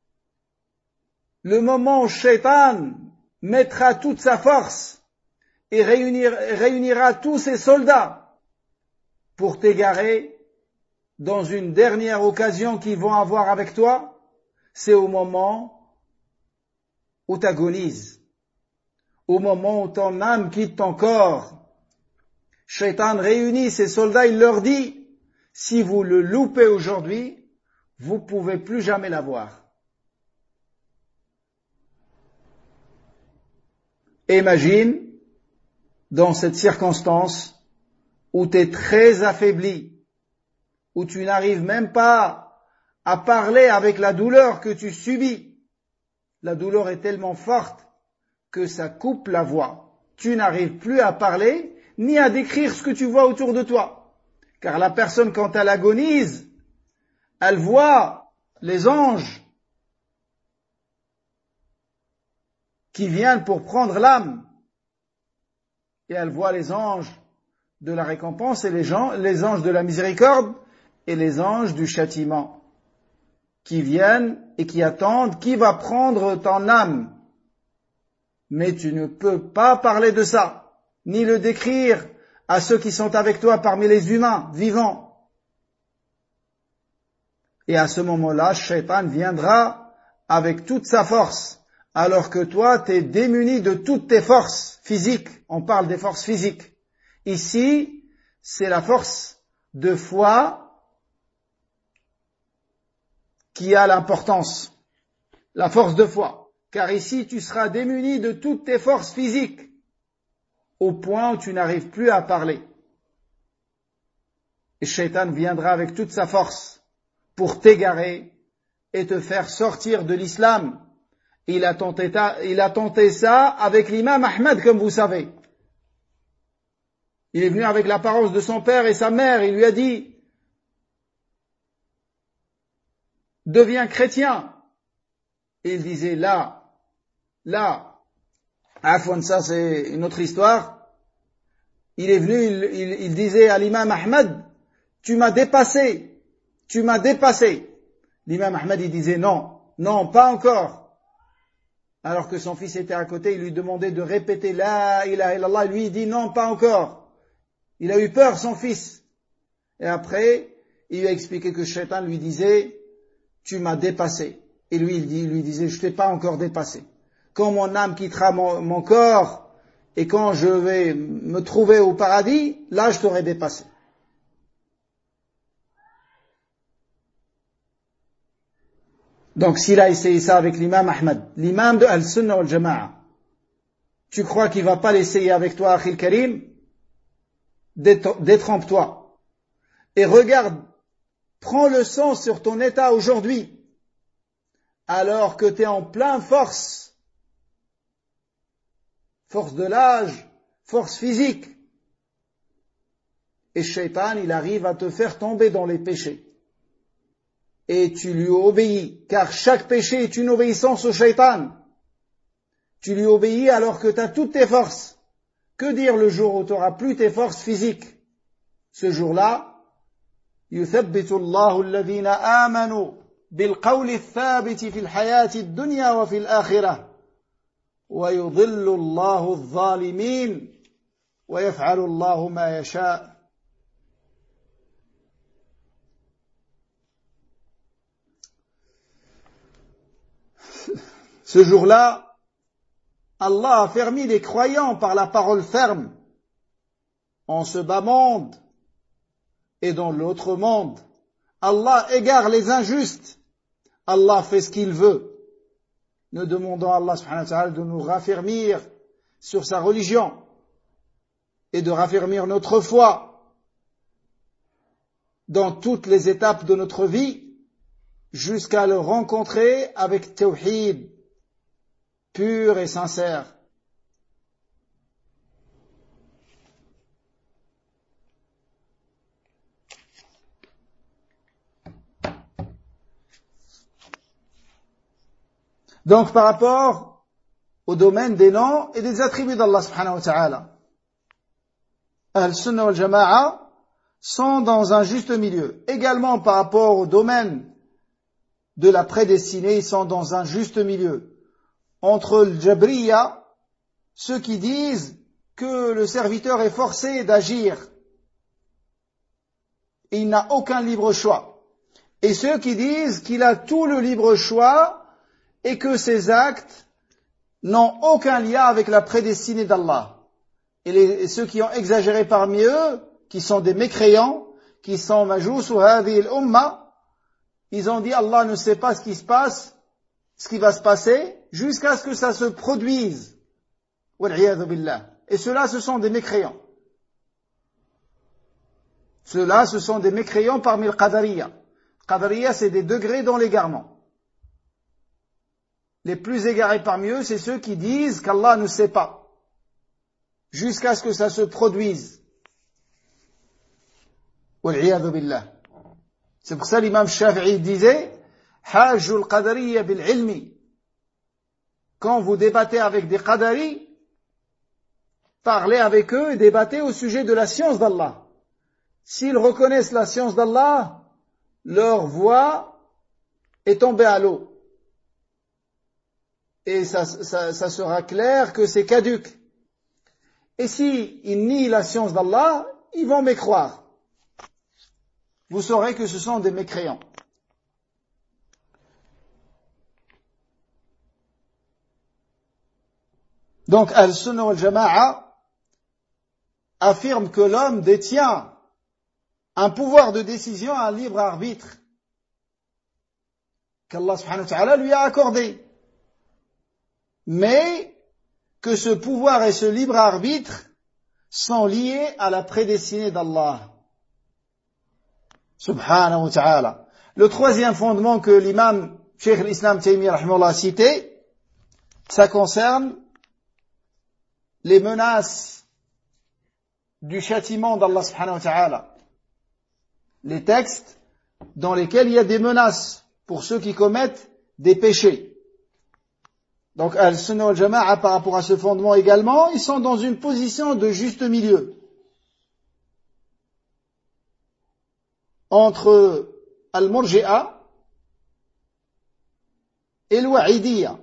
le moment où Shaitan mettra toute sa force et réunir, réunira tous ses soldats pour t'égarer dans une dernière occasion qu'ils vont avoir avec toi, c'est au moment où tu agonises, au moment où ton âme quitte ton corps. Shaitan réunit ses soldats, il leur dit, si vous le loupez aujourd'hui, vous ne pouvez plus jamais l'avoir. Imagine, dans cette circonstance, où tu es très affaibli, où tu n'arrives même pas à parler avec la douleur que tu subis. La douleur est tellement forte que ça coupe la voix. Tu n'arrives plus à parler, ni à décrire ce que tu vois autour de toi. Car la personne, quand elle agonise, elle voit les anges qui viennent pour prendre l'âme. Et elle voit les anges de la récompense et les, gens, les anges de la miséricorde et les anges du châtiment qui viennent et qui attendent qui va prendre ton âme. Mais tu ne peux pas parler de ça, ni le décrire à ceux qui sont avec toi parmi les humains vivants. Et à ce moment-là, Shaitan viendra avec toute sa force, alors que toi, tu es démuni de toutes tes forces physiques. On parle des forces physiques. Ici, c'est la force de foi qui a l'importance. La force de foi. Car ici, tu seras démuni de toutes tes forces physiques, au point où tu n'arrives plus à parler. Et Shaitan viendra avec toute sa force pour t'égarer et te faire sortir de l'islam. Il a tenté, il a tenté ça avec l'imam Ahmed, comme vous savez. Il est venu avec l'apparence de son père et sa mère, il lui a dit, deviens chrétien. Et il disait, là, là, Afwan, ça c'est une autre histoire. Il est venu, il, il, il disait à l'imam Ahmed, tu m'as dépassé, tu m'as dépassé. L'imam Ahmed, il disait, non, non, pas encore. Alors que son fils était à côté, il lui demandait de répéter la ilaha illallah, lui il dit non, pas encore. Il a eu peur, son fils. Et après, il lui a expliqué que Shaitan lui disait, tu m'as dépassé. Et lui, il, dit, il lui disait, je t'ai pas encore dépassé. Quand mon âme quittera mon, mon corps, et quand je vais me trouver au paradis, là je t'aurai dépassé. Donc s'il a essayé ça avec l'imam Ahmed, l'imam de Al-Sunnah wal-Jama'a, tu crois qu'il va pas l'essayer avec toi, Akhil Karim? Détrempe-toi. Et regarde, prends le sens sur ton état aujourd'hui, alors que tu es en pleine force, force de l'âge, force physique. Et Shaitan, il arrive à te faire tomber dans les péchés. Et tu lui obéis, car chaque péché est une obéissance au Shaitan. Tu lui obéis alors que tu as toutes tes forces. Que dire le jour où tu n'auras plus tes forces physiques? Ce jour-là, يثبت الله الذين آمنوا بالقول الثابت في الحياة الدنيا وفي الآخرة ويضل الله الظالمين ويفعل الله ما يشاء. Ce jour-là, Allah a fermé les croyants par la parole ferme en ce bas monde et dans l'autre monde. Allah égare les injustes. Allah fait ce qu'il veut. Nous demandons à Allah subhanahu wa ta'ala de nous raffermir sur sa religion et de raffermir notre foi dans toutes les étapes de notre vie jusqu'à le rencontrer avec tawhid pur et sincère. Donc par rapport au domaine des noms et des attributs d'Allah subhanahu wa ta'ala, Al-Sunnah wal-Jama'a sont dans un juste milieu. Également par rapport au domaine de la prédestinée, ils sont dans un juste milieu. Entre le Jabriya, ceux qui disent que le serviteur est forcé d'agir. Il n'a aucun libre choix. Et ceux qui disent qu'il a tout le libre choix et que ses actes n'ont aucun lien avec la prédestinée d'Allah. Et, les, et ceux qui ont exagéré parmi eux, qui sont des mécréants, qui sont majous ou hadhihi al-umma, ils ont dit Allah ne sait pas ce qui se passe, ce qui va se passer, jusqu'à ce que ça se produise. Wal-'iyadhu billah. Et ceux-là, ce sont des mécréants. Ceux-là, ce sont des mécréants parmi le Qadariyya. Qadariyya, c'est des degrés dans l'égarement. Les plus égarés parmi eux, c'est ceux qui disent qu'Allah ne sait pas, jusqu'à ce que ça se produise. Wal-'iyadhu billah. C'est pour ça l'imam Shafi'i disait Hajjul Qadariyya bil ilmi. Quand vous débattez avec des Qadari, parlez avec eux et débattez au sujet de la science d'Allah. S'ils reconnaissent la science d'Allah, leur voix est tombée à l'eau. Et ça, ça, ça sera clair que c'est caduc. Et s'ils nient la science d'Allah, ils vont mécroire. Vous saurez que ce sont des mécréants. Donc, Al-Sunnah wal-Jama'a affirme que l'homme détient un pouvoir de décision, un libre arbitre qu'Allah subhanahu wa ta'ala lui a accordé. Mais que ce pouvoir et ce libre arbitre sont liés à la prédestinée d'Allah subhanahu wa ta'ala. Le troisième fondement que l'imam Cheikh al-Islam Taymiyyah rahimahullah a cité, ça concerne les menaces du châtiment d'Allah subhanahu wa ta'ala. Les textes dans lesquels il y a des menaces pour ceux qui commettent des péchés. Donc, Al-Sunnah wal-Jama'a, par rapport à ce fondement également, ils sont dans une position de juste milieu entre Al-Murji'a et Al-Wa'idiyya.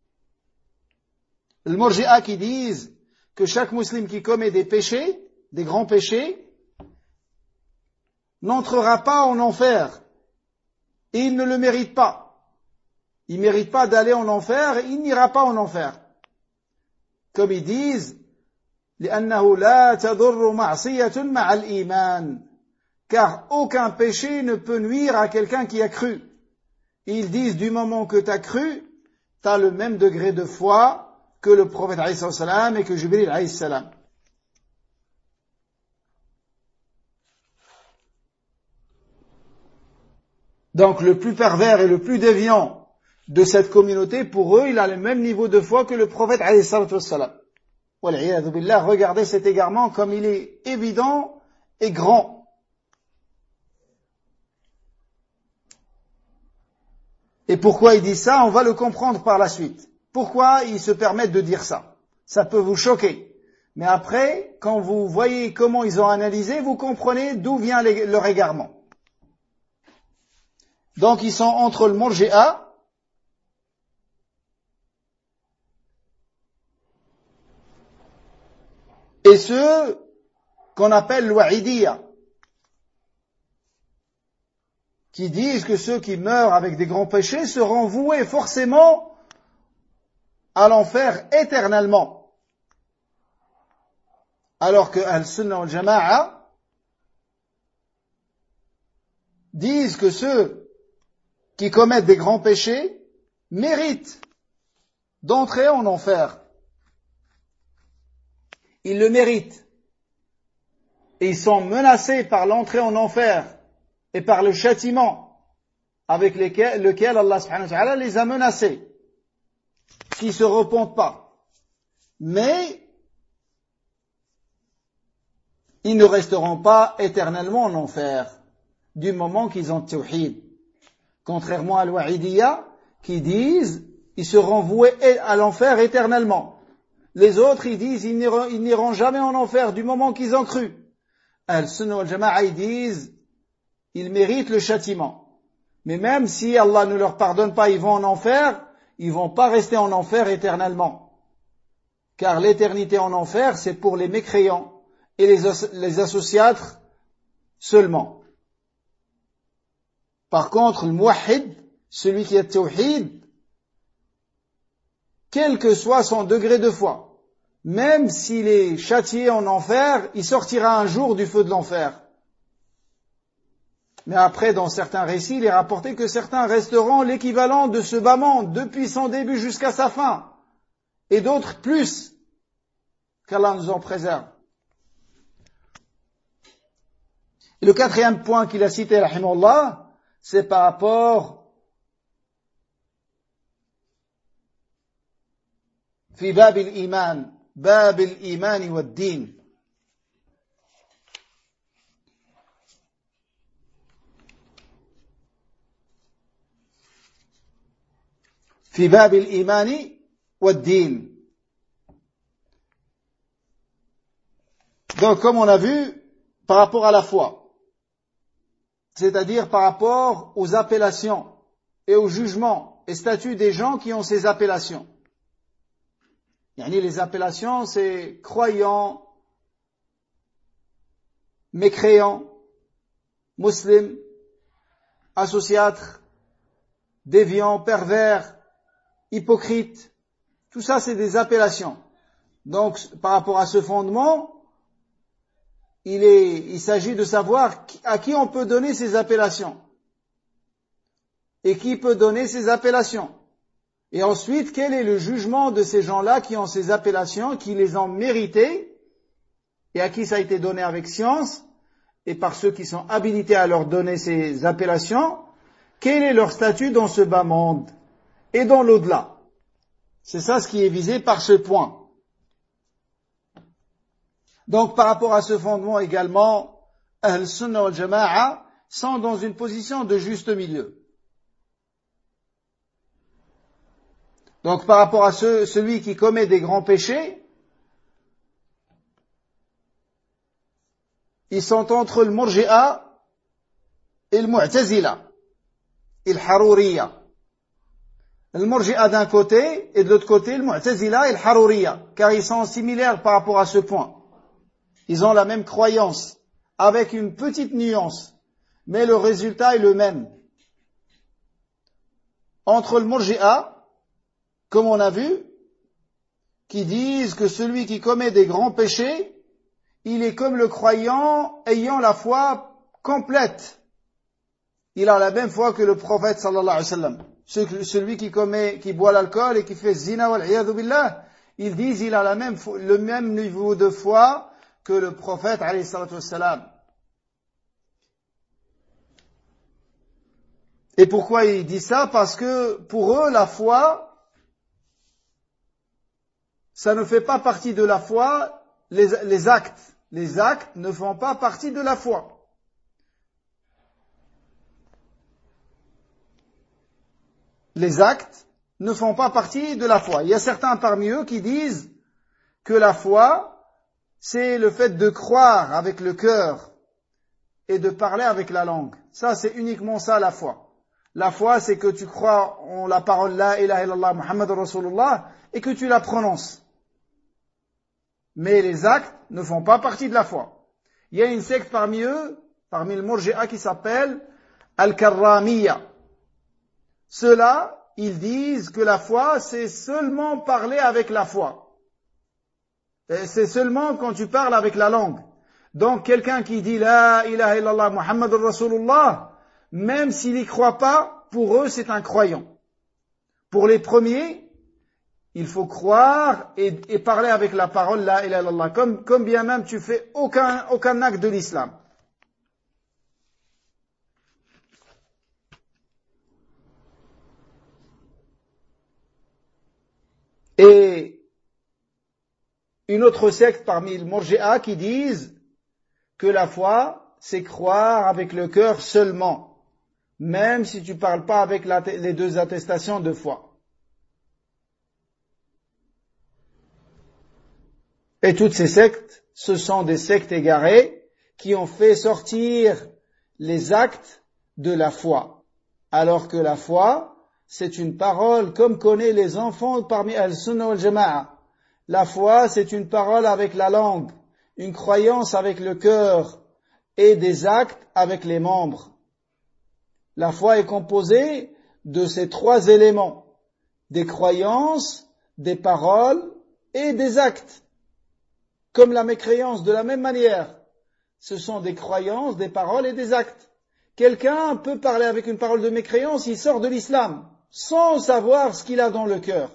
Al-Murji'a qui disent que chaque musulman qui commet des péchés, des grands péchés, n'entrera pas en enfer. Et il ne le mérite pas. Il ne mérite pas d'aller en enfer et il n'ira pas en enfer. Comme ils disent, لأنه لا تضر معصية مع الإيمان. Car aucun péché ne peut nuire à quelqu'un qui a cru. Et ils disent, du moment que tu as cru, tu as le même degré de foi que le prophète alayhi salam et que Jibril alayhi salam. Donc le plus pervers et le plus déviant de cette communauté, pour eux, il a le même niveau de foi que le prophète alayhi salam. Wal-'iyadhu billah, regardez cet égarement comme il est évident et grand. Et pourquoi il dit ça, on va le comprendre par la suite. Pourquoi ils se permettent de dire ça? Ça peut vous choquer. Mais après, quand vous voyez comment ils ont analysé, vous comprenez d'où vient les, leur égarement. Donc ils sont entre le Murji'a et ceux qu'on appelle l'Wa'idiyya, qui disent que ceux qui meurent avec des grands péchés seront voués forcément à l'enfer éternellement. Alors que Al-Sunnah wal-Jama'a disent que ceux qui commettent des grands péchés méritent d'entrer en enfer. Ils le méritent. Et ils sont menacés par l'entrée en enfer et par le châtiment avec lequel, lequel Allah subhanahu wa ta'ala les a menacés, s'ils ne se repentent pas. Mais ils ne resteront pas éternellement en enfer du moment qu'ils ont tawhid. Contrairement à l'Wa'idiyya qui disent ils seront voués à l'enfer éternellement. Les autres ils disent ils n'iront, ils n'iront jamais en enfer du moment qu'ils ont cru. Al-Sunnah wal-Jama'a ils disent ils méritent le châtiment. Mais même si Allah ne leur pardonne pas, ils vont en enfer, ils vont pas rester en enfer éternellement. car l'éternité en enfer, c'est pour les mécréants et les, as- les associatres seulement. Par contre, le muwahhid, celui qui est tawhid, quel que soit son degré de foi, même s'il est châtié en enfer, il sortira un jour du feu de l'enfer. Mais après, dans certains récits, il est rapporté que certains resteront l'équivalent de ce bas monde depuis son début jusqu'à sa fin, et d'autres plus, qu'Allah nous en préserve. Et le quatrième point qu'il a cité, rahimahullah, c'est par rapport في باب الإيمان باب الإيمان والدين. في باب الإيمان والدين. Donc, comme on a vu, par rapport à la foi, c'est-à-dire par rapport aux appellations et aux jugements et statuts des gens qui ont ces appellations. Yani les appellations, c'est croyants, mécréants, musulmans, associatres, déviants, pervers, hypocrites. Tout ça, c'est des appellations. Donc, par rapport à ce fondement, il est, il s'agit de savoir à qui on peut donner ces appellations. Et qui peut donner ces appellations. Et ensuite, quel est le jugement de ces gens-là qui ont ces appellations, qui les ont méritées, et à qui ça a été donné avec science, et par ceux qui sont habilités à leur donner ces appellations, quel est leur statut dans ce bas monde et dans l'au-delà. C'est ça ce qui est visé par ce point. Donc, par rapport à ce fondement également, Ahl-Sunnah wal Jama'a sont dans une position de juste milieu. Donc, par rapport à ce, celui qui commet des grands péchés, ils sont entre le Murji'a et le Mu'tazila, et le Haruriyya. Le Murji'a d'un côté, et de l'autre côté, le Mu'tazila et le Haruriyya, car ils sont similaires par rapport à ce point. Ils ont la même croyance, avec une petite nuance, mais le résultat est le même. Entre le Murji'a, comme on a vu, qui disent que celui qui commet des grands péchés, il est comme le croyant ayant la foi complète. Il a la même foi que le prophète sallallahu alayhi wa sallam. Celui qui commet, qui boit l'alcool et qui fait zina wal iyadhu billah, ils disent il a la même, le même niveau de foi que le prophète alayhi salatu wa sallam. Et pourquoi ils disent ça? Parce que pour eux, la foi, ça ne fait pas partie de la foi, les, les actes. Les actes ne font pas partie de la foi. Les actes ne font pas partie de la foi. Il y a certains parmi eux qui disent que la foi, c'est le fait de croire avec le cœur et de parler avec la langue. Ça, c'est uniquement ça la foi. La foi, c'est que tu crois en la parole La ilaha illallah Muhammad Rasulullah et que tu la prononces. Mais les actes ne font pas partie de la foi. Il y a une secte parmi eux, parmi le Murji'a, qui s'appelle Al-Karramiyya. Ceux-là, ils disent que la foi, c'est seulement parler avec la foi. Et c'est seulement quand tu parles avec la langue. Donc, quelqu'un qui dit La ilaha illallah Muhammad Rasulullah, même s'il n'y croit pas, pour eux, c'est un croyant. Pour les premiers, il faut croire et, et parler avec la parole La ilaha illallah, comme, comme bien même tu fais aucun, aucun acte de l'islam. Et une autre secte parmi les Murji'a qui disent que la foi, c'est croire avec le cœur seulement, même si tu ne parles pas avec la, les deux attestations de foi. Et toutes ces sectes, ce sont des sectes égarées qui ont fait sortir les actes de la foi. Alors que la foi, c'est une parole comme connaissent les enfants parmi Al-Sunnah wal Jama'a. La foi, c'est une parole avec la langue, une croyance avec le cœur et des actes avec les membres. La foi est composée de ces trois éléments, des croyances, des paroles et des actes. Comme la mécréance, de la même manière, ce sont des croyances, des paroles et des actes. Quelqu'un peut parler avec une parole de mécréance, il sort de l'islam, sans savoir ce qu'il a dans le cœur.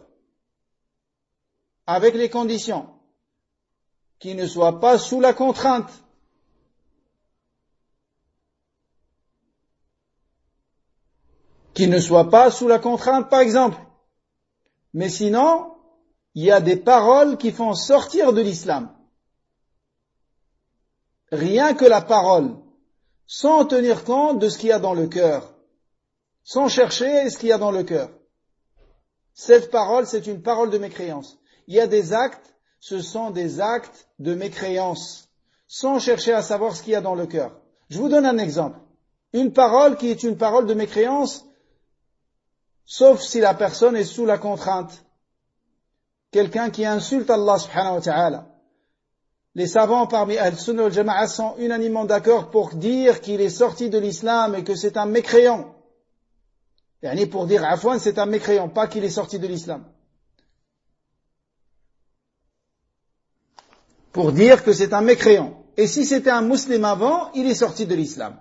Avec les conditions, qu'il ne soit pas sous la contrainte. Qu'il ne soit pas sous la contrainte, par exemple. Mais sinon, il y a des paroles qui font sortir de l'islam. Rien que la parole, sans tenir compte de ce qu'il y a dans le cœur, sans chercher ce qu'il y a dans le cœur. Cette parole, c'est une parole de mécréance. Il y a des actes, ce sont des actes de mécréance, sans chercher à savoir ce qu'il y a dans le cœur. Je vous donne un exemple. Une parole qui est une parole de mécréance, sauf si la personne est sous la contrainte. Quelqu'un qui insulte Allah subhanahu wa ta'ala. Les savants parmi Ahl-Sunnah wal Jama'a sont unanimement d'accord pour dire qu'il est sorti de l'islam et que c'est un mécréant. Yani pour dire afwan, c'est un mécréant, pas qu'il est sorti de l'islam. Pour dire que c'est un mécréant. Et si c'était un musulman avant, il est sorti de l'islam.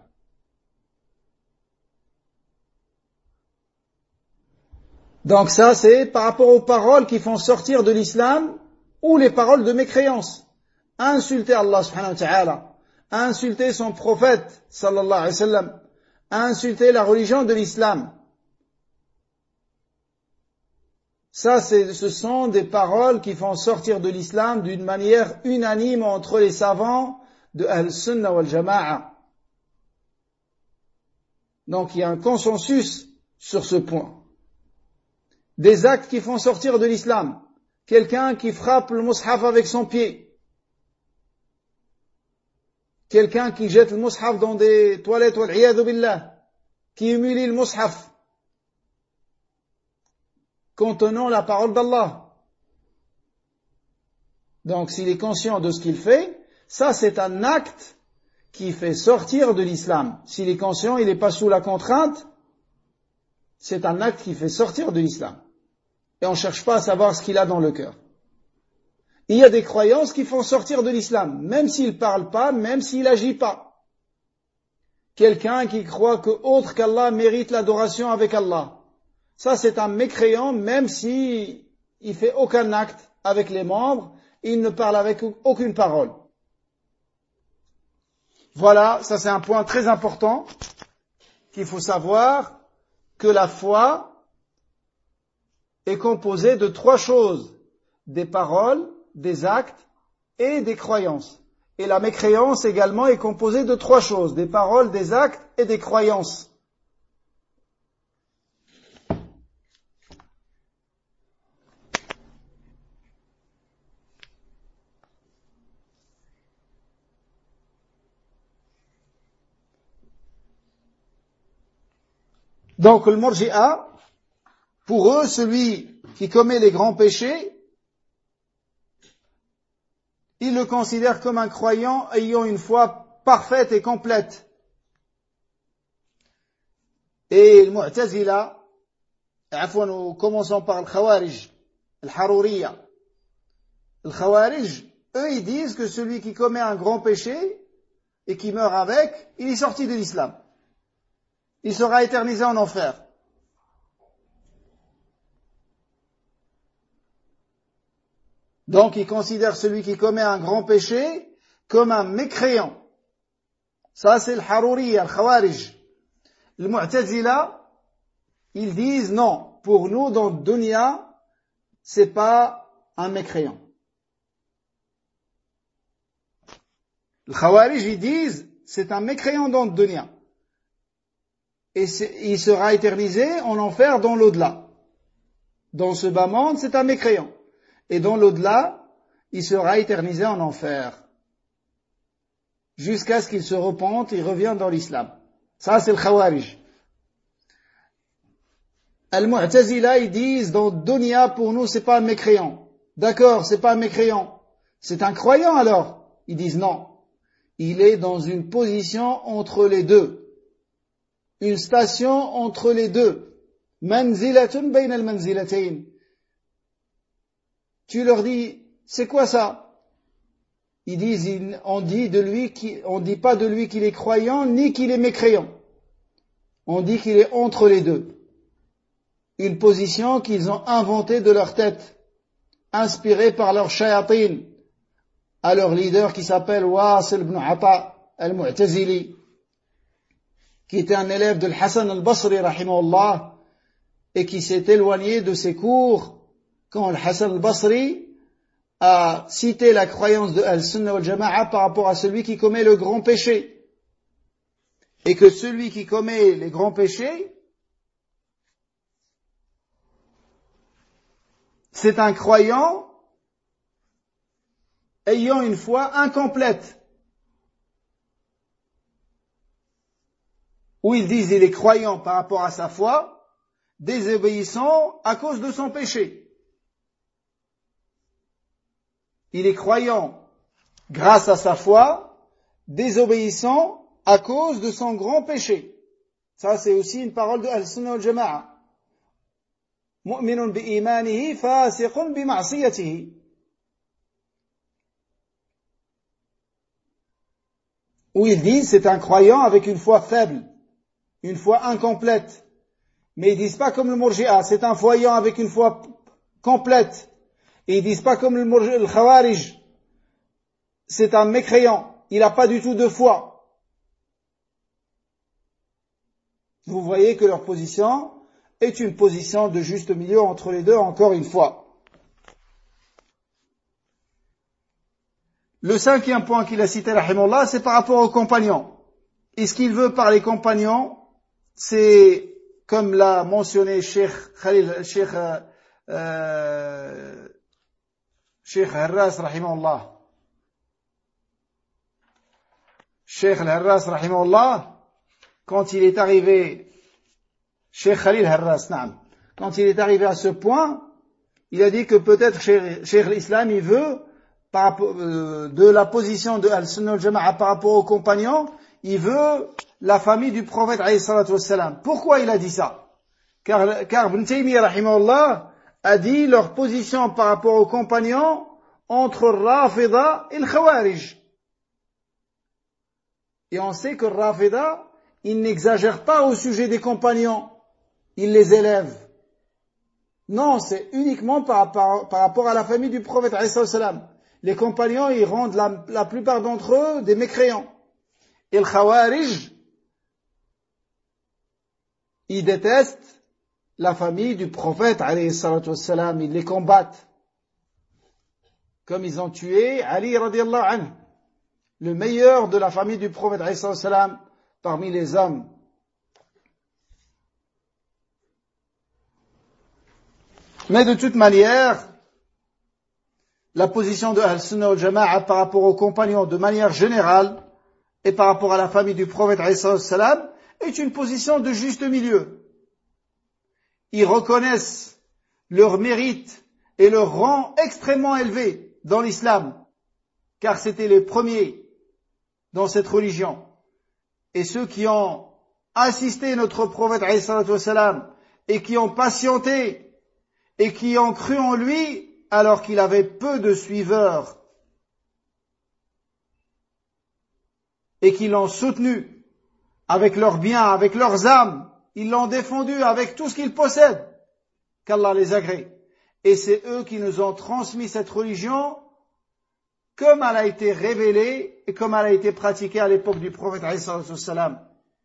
Donc ça, c'est par rapport aux paroles qui font sortir de l'islam ou les paroles de mécréance. Insulter Allah subhanahu wa ta'ala, insulter son prophète sallallahu alayhi wa sallam, insulter la religion de l'islam. Ça, c'est, ce sont des paroles qui font sortir de l'islam d'une manière unanime entre les savants de Ahl-Sunnah wal Jama'a. Donc il y a un consensus sur ce point. Des actes qui font sortir de l'islam. Quelqu'un qui frappe le mushaf avec son pied. Quelqu'un qui jette le mushaf dans des toilettes, wal-'iyadhu billah, qui humilie le mushaf contenant la parole d'Allah. Donc s'il est conscient de ce qu'il fait, ça c'est un acte qui fait sortir de l'islam. S'il est conscient, il n'est pas sous la contrainte, c'est un acte qui fait sortir de l'islam. Et on ne cherche pas à savoir ce qu'il a dans le cœur. Il y a des croyances qui font sortir de l'islam, même s'il ne parle pas, même s'il n'agit pas. Quelqu'un qui croit que autre qu'Allah mérite l'adoration avec Allah. Ça, c'est un mécréant, même s'il ne fait aucun acte avec les membres, il ne parle avec aucune parole. Voilà, ça c'est un point très important qu'il faut savoir, que la foi est composée de trois choses, des paroles, des actes et des croyances. Et la mécréance également est composée de trois choses, des paroles, des actes et des croyances. Donc le Murji'a, pour eux, celui qui commet les grands péchés, il le considère comme un croyant ayant une foi parfaite et complète. Et le Mu'tazila, nous commençons par le Khawarij, le Haruriya. Le Khawarij, eux, ils disent que celui qui commet un grand péché et qui meurt avec, il est sorti de l'islam. Il sera éternisé en enfer. Donc, il considère celui qui commet un grand péché comme un mécréant. Ça, c'est le Haruriya, le Khawarij. Le Mu'tazila, ils disent non, pour nous, dans le dunya, c'est pas un mécréant. Le Khawarij, ils disent, c'est un mécréant dans le dunya. Et il sera éternisé en enfer dans l'au-delà. Dans ce bas monde, c'est un mécréant. Et dans l'au-delà, il sera éternisé en enfer. Jusqu'à ce qu'il se repente et revienne dans l'islam. Ça, c'est le Khawarij. Al-Mu'tazila, ils disent, dans le dunya, pour nous, c'est pas un mécréant. D'accord, c'est pas un mécréant. C'est un croyant alors. Ils disent non. Il est dans une position entre les deux. Une station entre les deux. Manzilatun bayna al-manzilatayn. Tu leur dis, c'est quoi ça? Ils disent, on dit de lui, on dit pas de lui qu'il est croyant, ni qu'il est mécréant. On dit qu'il est entre les deux. Une position qu'ils ont inventée de leur tête, inspirée par leur shayatin, à leur leader qui s'appelle Wasil ibn Ata al-Mu'tazili, qui était un élève de Hassan al-Basri, rahimahullah, et qui s'est éloigné de ses cours quand Hassan al-Basri a cité la croyance de Al-Sunnah wal-Jama'a par rapport à celui qui commet le grand péché. Et que celui qui commet les grands péchés, c'est un croyant ayant une foi incomplète. Où ils disent il est croyant par rapport à sa foi, désobéissant à cause de son péché. Il est croyant grâce à sa foi, désobéissant à cause de son grand péché. Ça, c'est aussi une parole de Al-Sunnah wal-Jama'a. Mu'minun bi-imanihi, fasiqun bi-ma'siyatihi. Où ils disent c'est un croyant avec une foi faible, une foi incomplète. Mais ils disent pas comme le Murji'a, c'est un croyant avec une foi complète. Et ils disent pas comme le, Murji, le Khawarij, c'est un mécréant, il n'a pas du tout de foi. Vous voyez que leur position est une position de juste milieu entre les deux, encore une fois. Le cinquième point qu'il a cité, rahimahullah, c'est par rapport aux compagnons. Et ce qu'il veut par les compagnons, c'est, comme l'a mentionné Cheikh Khalil, Cheikh, euh, Cheikh Harras, rahimahullah. Cheikh Harras, rahimahullah, quand il est arrivé, Cheikh Khalil Harras, naam, quand il est arrivé à ce point, il a dit que peut-être Cheikh, Cheikh l'Islam, il veut, par, euh, de la position de Al-Sunnah wal-Jama'a par rapport aux compagnons, il veut la famille du prophète alayhi salatu wassalam. Pourquoi il a dit ça? Car, car Ibn Taymiyyah, rahimahullah, a dit leur position par rapport aux compagnons entre Rafida et le Khawarij. Et on sait que Rafida, il n'exagère pas au sujet des compagnons, il les élève. Non, c'est uniquement par, par, par rapport à la famille du prophète alayhi salatu wassalam. Les compagnons, ils rendent la, la plupart d'entre eux des mécréants. Et le Khawarij, ils détestent la famille du prophète, alayhi salatu wassalam, ils les combattent. Comme ils ont tué Ali radiallahu anhu, le meilleur de la famille du prophète, alayhi salatu wassalam, parmi les hommes. Mais de toute manière, la position de Al-Sunnah wal-Jama'a par rapport aux compagnons de manière générale et par rapport à la famille du prophète alayhi salatu wassalam est une position de juste milieu. Ils reconnaissent leur mérite et leur rang extrêmement élevé dans l'islam, car c'était les premiers dans cette religion. Et ceux qui ont assisté notre prophète alayhi salatu wassalam et qui ont patienté et qui ont cru en lui alors qu'il avait peu de suiveurs et qui l'ont soutenu avec leurs biens, avec leurs âmes, ils l'ont défendu avec tout ce qu'ils possèdent, qu'Allah les agrée. Et c'est eux qui nous ont transmis cette religion comme elle a été révélée et comme elle a été pratiquée à l'époque du prophète alayhi salatu wassalam.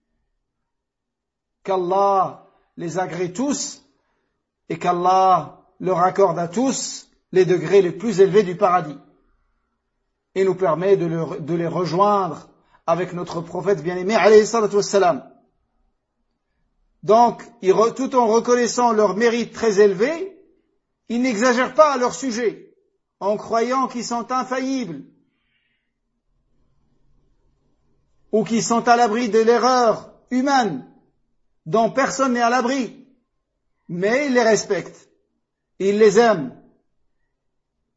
Qu'Allah les agrée tous et qu'Allah leur accorde à tous les degrés les plus élevés du paradis et nous permet de, le, de les rejoindre avec notre prophète bien-aimé alayhi salatu wassalam. Donc, ils, tout en reconnaissant leur mérite très élevé, ils n'exagèrent pas à leur sujet en croyant qu'ils sont infaillibles ou qu'ils sont à l'abri de l'erreur humaine dont personne n'est à l'abri, mais ils les respectent, ils les aiment.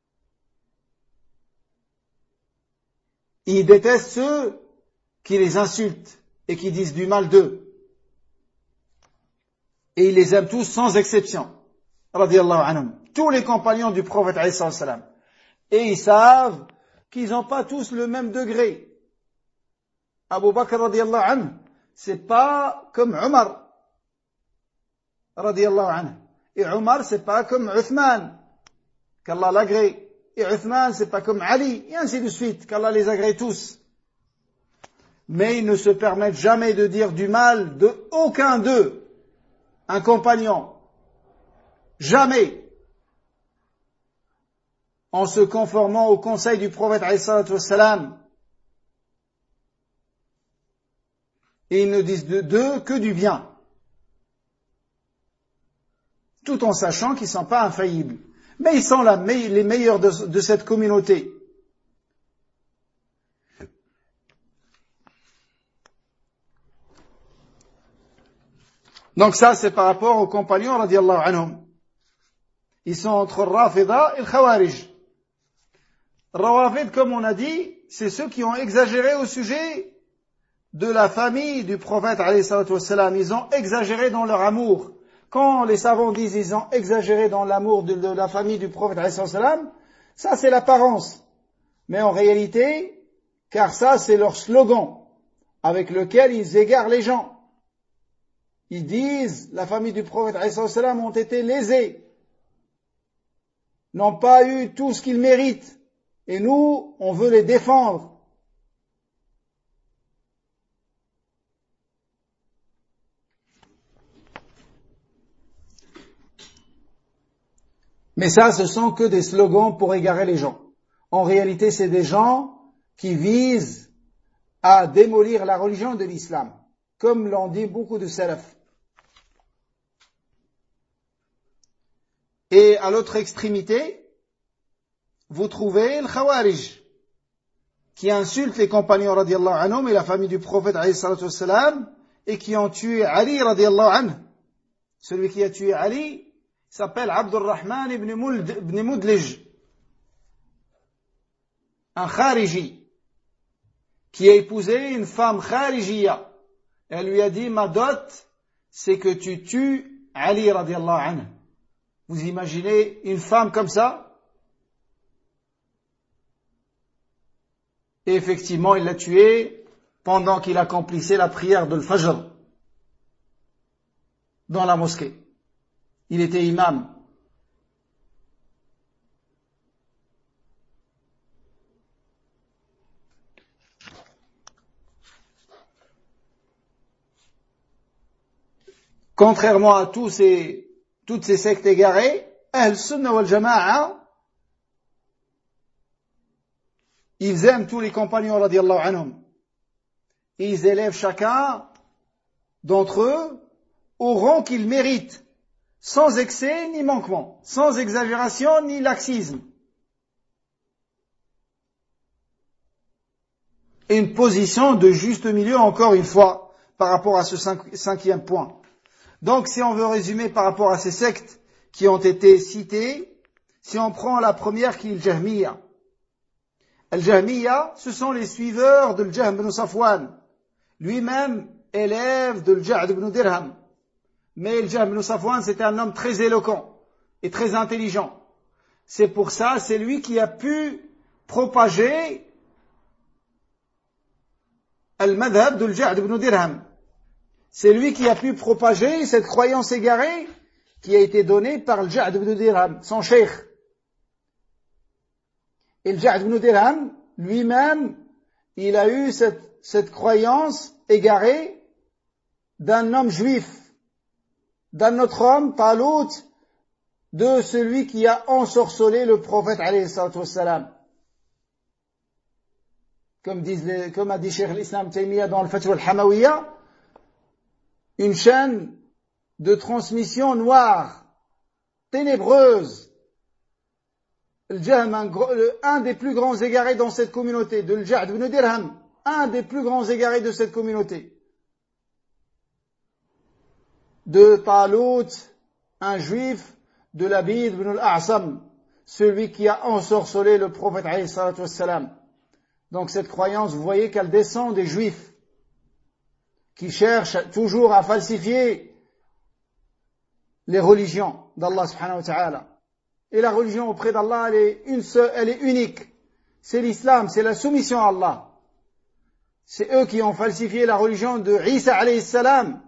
Il déteste ceux qui les insultent et qui disent du mal d'eux. Et il les aime tous sans exception. Radiyallahu anhum. Tous les compagnons du prophète alayhi salam. Et ils savent qu'ils n'ont pas tous le même degré. Abu Bakr radiyallahu anhu, c'est pas comme Omar radiyallahu anhu. Et Omar, c'est pas comme Uthman, qu'Allah l'agrée. Et Uthman, c'est pas comme Ali, et ainsi de suite, qu'Allah les agrée tous. Mais ils ne se permettent jamais de dire du mal de aucun d'eux, un compagnon. Jamais. En se conformant au conseil du prophète alayhi salatu wassalam. Et ils ne disent d'eux que du bien. Tout en sachant qu'ils ne sont pas infaillibles. Mais ils sont la, les meilleurs de, de cette communauté. Donc ça, c'est par rapport aux compagnons, radiyallahu anhum. Ils sont entre le Rafida et le Khawarij. Rawafid, comme on a dit, c'est ceux qui ont exagéré au sujet de la famille du prophète, alayhi salatu wassalam. Ils ont exagéré dans leur amour. Quand les savants disent ils ont exagéré dans l'amour de, de la famille du prophète, alayhi salatu wassalam, ça c'est l'apparence. Mais en réalité, car ça c'est leur slogan avec lequel ils égarent les gens. Ils disent, la famille du prophète, alayhi salatu wassalam, ont été lésés, n'ont pas eu tout ce qu'ils méritent. Et nous, on veut les défendre. Mais ça, ce sont que des slogans pour égarer les gens. En réalité, c'est des gens qui visent à démolir la religion de l'islam, comme l'ont dit beaucoup de salaf. Et à l'autre extrémité, vous trouvez le Khawarij, qui insulte les compagnons radiyallahu anhum et la famille du prophète alayhi salatu wassalam, et qui ont tué Ali radiyallahu anhu. Celui qui a tué Ali s'appelle Abdurrahman ibn, Muld, ibn Mudlij, un Khariji, qui a épousé une femme Kharijiya. Elle lui a dit, ma dot, c'est que tu tues Ali radiyallahu anhu. Vous imaginez une femme comme ça? Et effectivement, il l'a tué pendant qu'il accomplissait la prière de l'Fajr dans la mosquée. Il était imam. Contrairement à tous ces, toutes ces sectes égarées, Ahl-Sunnah wal Jama'a, ils aiment tous les compagnons radiyallahu anhum. Et ils élèvent chacun d'entre eux au rang qu'ils méritent, sans excès ni manquement, sans exagération ni laxisme. Et une position de juste milieu, encore une fois, par rapport à ce cinq, cinquième point. Donc, si on veut résumer par rapport à ces sectes qui ont été citées, si on prend la première qui est le Jahmiya. Al-Jahmiya, ce sont les suiveurs de Al-Jahm ibn Safwan, lui-même élève de Al-Ja'd ibn Dirham. Mais Al-Jahm ibn Safwan, c'était un homme très éloquent et très intelligent. C'est pour ça, c'est lui qui a pu propager Al-Madhab de Al-Ja'd ibn Dirham. C'est lui qui a pu propager cette croyance égarée qui a été donnée par Al-Ja'd ibn Dirham, son cheikh. Et Al-Ja'd ibn Dirham, lui-même, il a eu cette, cette croyance égarée d'un homme juif, d'un autre homme, Talut, de celui qui a ensorcelé le prophète, alayhi salatu wassalam. Comme, disent les, comme a dit Cheikh l'Islam Taymiyyah dans le Fatwa al-Hamawiyya, une chaîne de transmission noire, ténébreuse. Al-Jahm, un, un des plus grands égarés dans cette communauté, de Al-Ja'd ibn Dirham, un des plus grands égarés de cette communauté. De Talut, un juif, de Labid ibn al-A'sam, celui qui a ensorcelé le prophète alayhi salatu wassalam. Donc cette croyance, vous voyez qu'elle descend des Juifs, qui cherchent toujours à falsifier les religions d'Allah subhanahu wa ta'ala. Et la religion auprès d'Allah, elle est une seule, elle est unique. C'est l'islam, c'est la soumission à Allah. C'est eux qui ont falsifié la religion de Isa alayhi salam.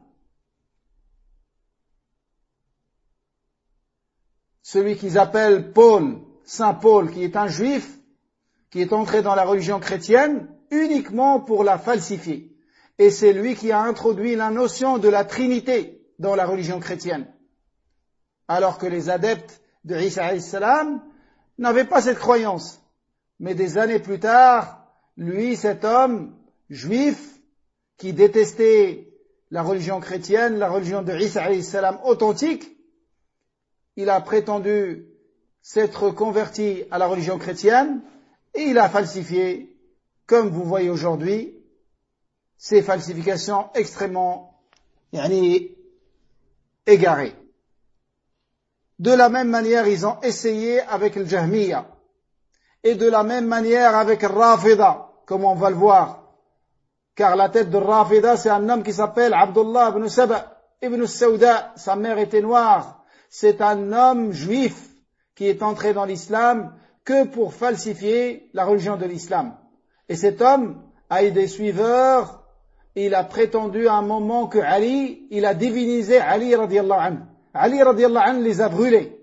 Celui qu'ils appellent Paul, Saint Paul, qui est un juif, qui est entré dans la religion chrétienne uniquement pour la falsifier. Et c'est lui qui a introduit la notion de la Trinité dans la religion chrétienne. Alors que les adeptes de Isa alayhi salam n'avaient pas cette croyance. Mais des années plus tard, lui, cet homme juif, qui détestait la religion chrétienne, la religion de Isa alayhi salam authentique, il a prétendu s'être converti à la religion chrétienne et il a falsifié, comme vous voyez aujourd'hui, ces falsifications extrêmement yani, égarées. De la même manière, ils ont essayé avec le Jahmiya. Et de la même manière avec le Rafida, comme on va le voir. Car la tête de Rafida, c'est un homme qui s'appelle Abdullah ibn Saba ibn Sauda. Sa mère était noire. C'est un homme juif qui est entré dans l'islam que pour falsifier la religion de l'islam. Et cet homme a eu des suiveurs. Il a prétendu à un moment que Ali, il a divinisé Ali radiallahu anhu. Ali radiallahu anhu les a brûlés.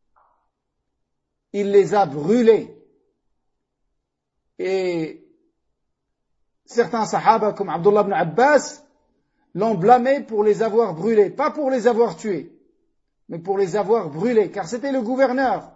Il les a brûlés. Et certains sahaba comme Abdullah ibn Abbas l'ont blâmé pour les avoir brûlés. Pas pour les avoir tués, mais pour les avoir brûlés, car c'était le gouverneur.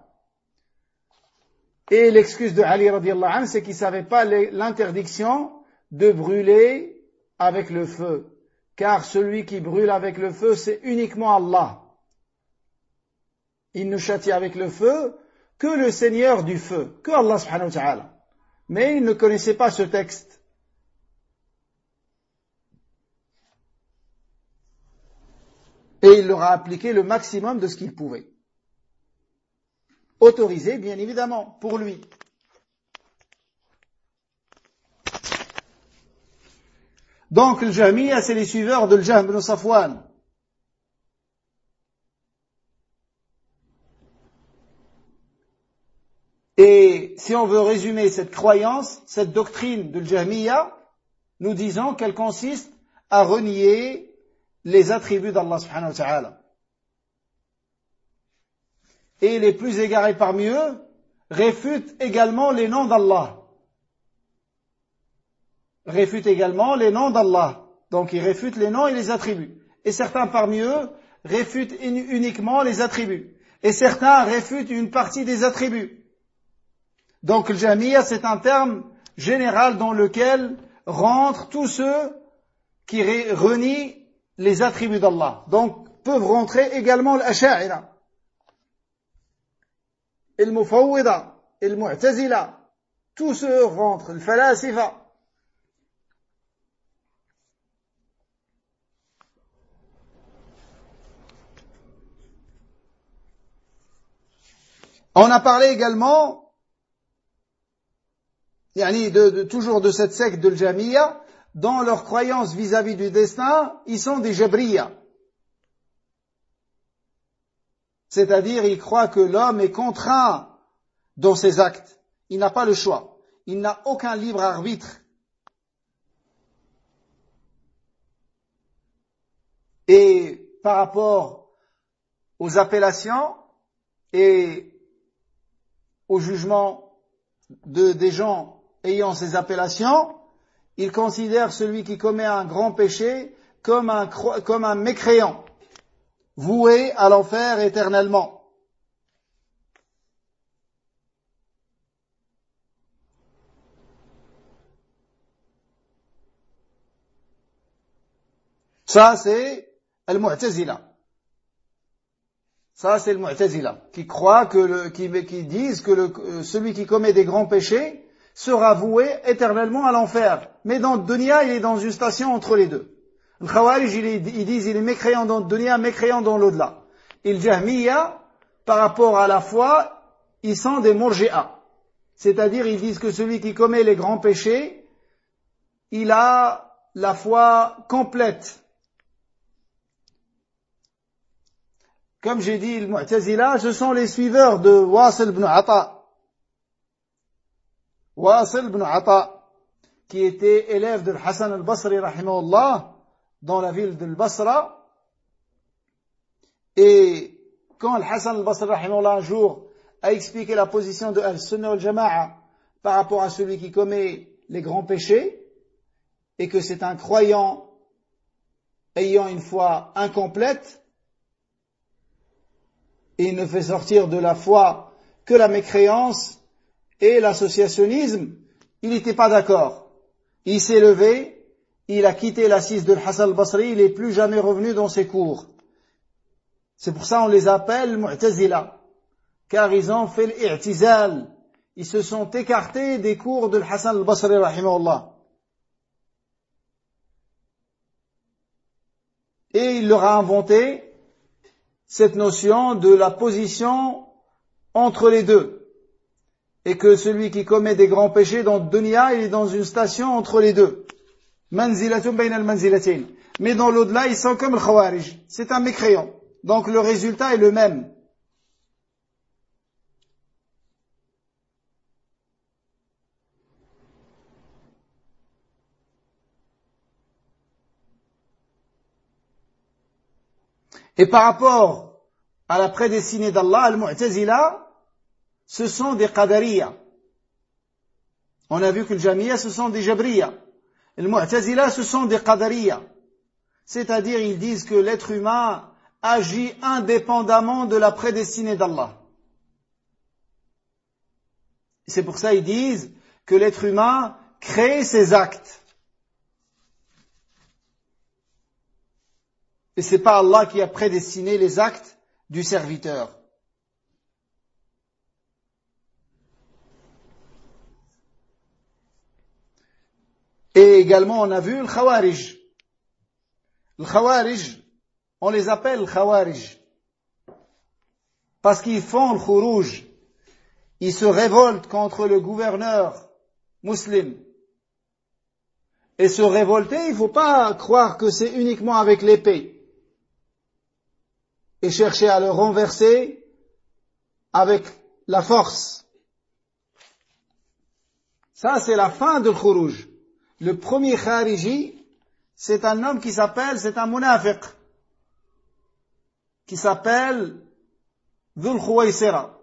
Et l'excuse de Ali radiallahu anhu, c'est qu'il ne savait pas l'interdiction de brûler avec le feu. Car celui qui brûle avec le feu, c'est uniquement Allah. Il ne châtie avec le feu que le Seigneur du feu, que Allah subhanahu wa ta'ala. Mais il ne connaissait pas ce texte. Et il leur a appliqué le maximum de ce qu'il pouvait. Autorisé, bien évidemment, pour lui. Donc, le Jahmiya, c'est les suiveurs de Jahm ibn Safwan. Et si on veut résumer cette croyance, cette doctrine de Jahmiya, nous disons qu'elle consiste à renier les attributs d'Allah subhanahu wa ta'ala. Et les plus égarés parmi eux réfutent également les noms d'Allah. Réfutent également les noms d'Allah. Donc ils réfutent les noms et les attributs. Et certains parmi eux réfutent uniquement les attributs. Et certains réfutent une partie des attributs. Donc le Jahmiya, c'est un terme général dans lequel rentrent tous ceux qui renient les attributs d'Allah. Donc peuvent rentrer également l'Asha'ira, le Mufawwida, le Mu'tazila. Tous ceux rentrent, le Falasifa. On a parlé également Yani de, de, toujours de cette secte de Jahmiya, dans leur croyance vis-à-vis du destin, ils sont des Jabriya. C'est-à-dire, ils croient que l'homme est contraint dans ses actes. Il n'a pas le choix. Il n'a aucun libre arbitre. Et par rapport aux appellations et au jugement de, des gens ayant ces appellations, il considère celui qui commet un grand péché comme un, comme un mécréant, voué à l'enfer éternellement. Ça, c'est al-Mu'tazila. Ça, c'est le Mu'tazila, qui croit que le, qui, qui disent que le, celui qui commet des grands péchés sera voué éternellement à l'enfer. Mais dans le dunya, il est dans une station entre les deux. Le Khawarij, ils disent il est mécréant dans le dunya, mécréant dans l'au-delà. Et le Jahmiya, par rapport à la foi, ils sont des Murji'a. C'est-à-dire, ils disent que celui qui commet les grands péchés, il a la foi complète. Comme j'ai dit, le Mu'tazila, ce sont les suiveurs de Wasil ibn Ata. Wasil ibn Ata, qui était élève de Hassan al-Basri, rahimahullah, dans la ville de Basra. Et quand Hassan al-Basri, rahimahullah, un jour, a expliqué la position de Al-Sunnah wal-Jama'a par rapport à celui qui commet les grands péchés, et que c'est un croyant ayant une foi incomplète, et il ne fait sortir de la foi que la mécréance et l'associationnisme, il n'était pas d'accord. Il s'est levé, il a quitté l'assise de Hassan al-Basri, il n'est plus jamais revenu dans ses cours. C'est pour ça qu'on les appelle Mu'tazila, car ils ont fait l'I'tizal. Ils se sont écartés des cours de Hassan al-Basri, rahimahullah. Et il leur a inventé cette notion de la position entre les deux. Et que celui qui commet des grands péchés dans le dunya, il est dans une station entre les deux. Manzilatun bayna al-manzilatayn. Mais dans l'au-delà, ils sont comme le Khawarij. C'est un mécréant. Donc le résultat est le même. Et par rapport à la prédestinée d'Allah, al-Mu'tazila, ce sont des Qadariya. On a vu que le Jamiyya, ce sont des Jabriya. Le Mu'tazila, ce sont des Qadariya. C'est-à-dire, ils disent que l'être humain agit indépendamment de la prédestinée d'Allah. C'est pour ça qu'ils disent que l'être humain crée ses actes. Et c'est pas Allah qui a prédestiné les actes du serviteur. Et également, on a vu le Khawarij. Le Khawarij, on les appelle le Khawarij parce qu'ils font le Khurouj. Ils se révoltent contre le gouverneur musulman. Et se révolter, il ne faut pas croire que c'est uniquement avec l'épée. Et chercher à le renverser avec la force. Ça, c'est la fin de Khurouj. Le premier Khariji, c'est un homme qui s'appelle, c'est un munafiq, qui s'appelle Dhul Khuwaysira.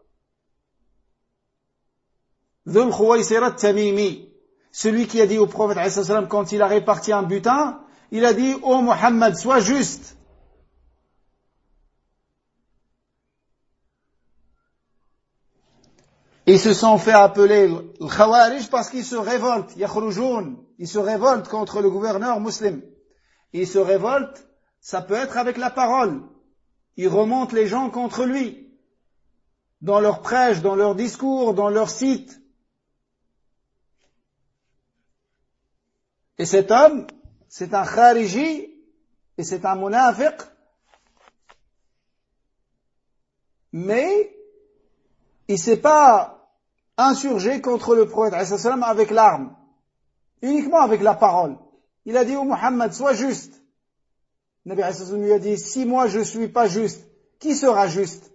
Dhul Khuwaysira Tamimi. Celui qui a dit au prophète alayhi salam quand il a réparti un butin, il a dit, ô Muhammad, sois juste. Ils se sont fait appeler le Khawarij parce qu'ils se révoltent, yakhroujoun, ils se révoltent contre le gouverneur musulman. Ils se révoltent, ça peut être avec la parole. Ils remontent les gens contre lui, dans leurs prêches, dans leurs discours, dans leurs sites. Et cet homme, c'est un Khariji, et c'est un munafiq, mais il ne s'est pas insurgé contre le prophète alayhi salam avec l'arme, uniquement avec la parole. Il a dit au Muhammad, sois juste. Le Nabi alayhi salam lui a dit, si moi je ne suis pas juste, qui sera juste?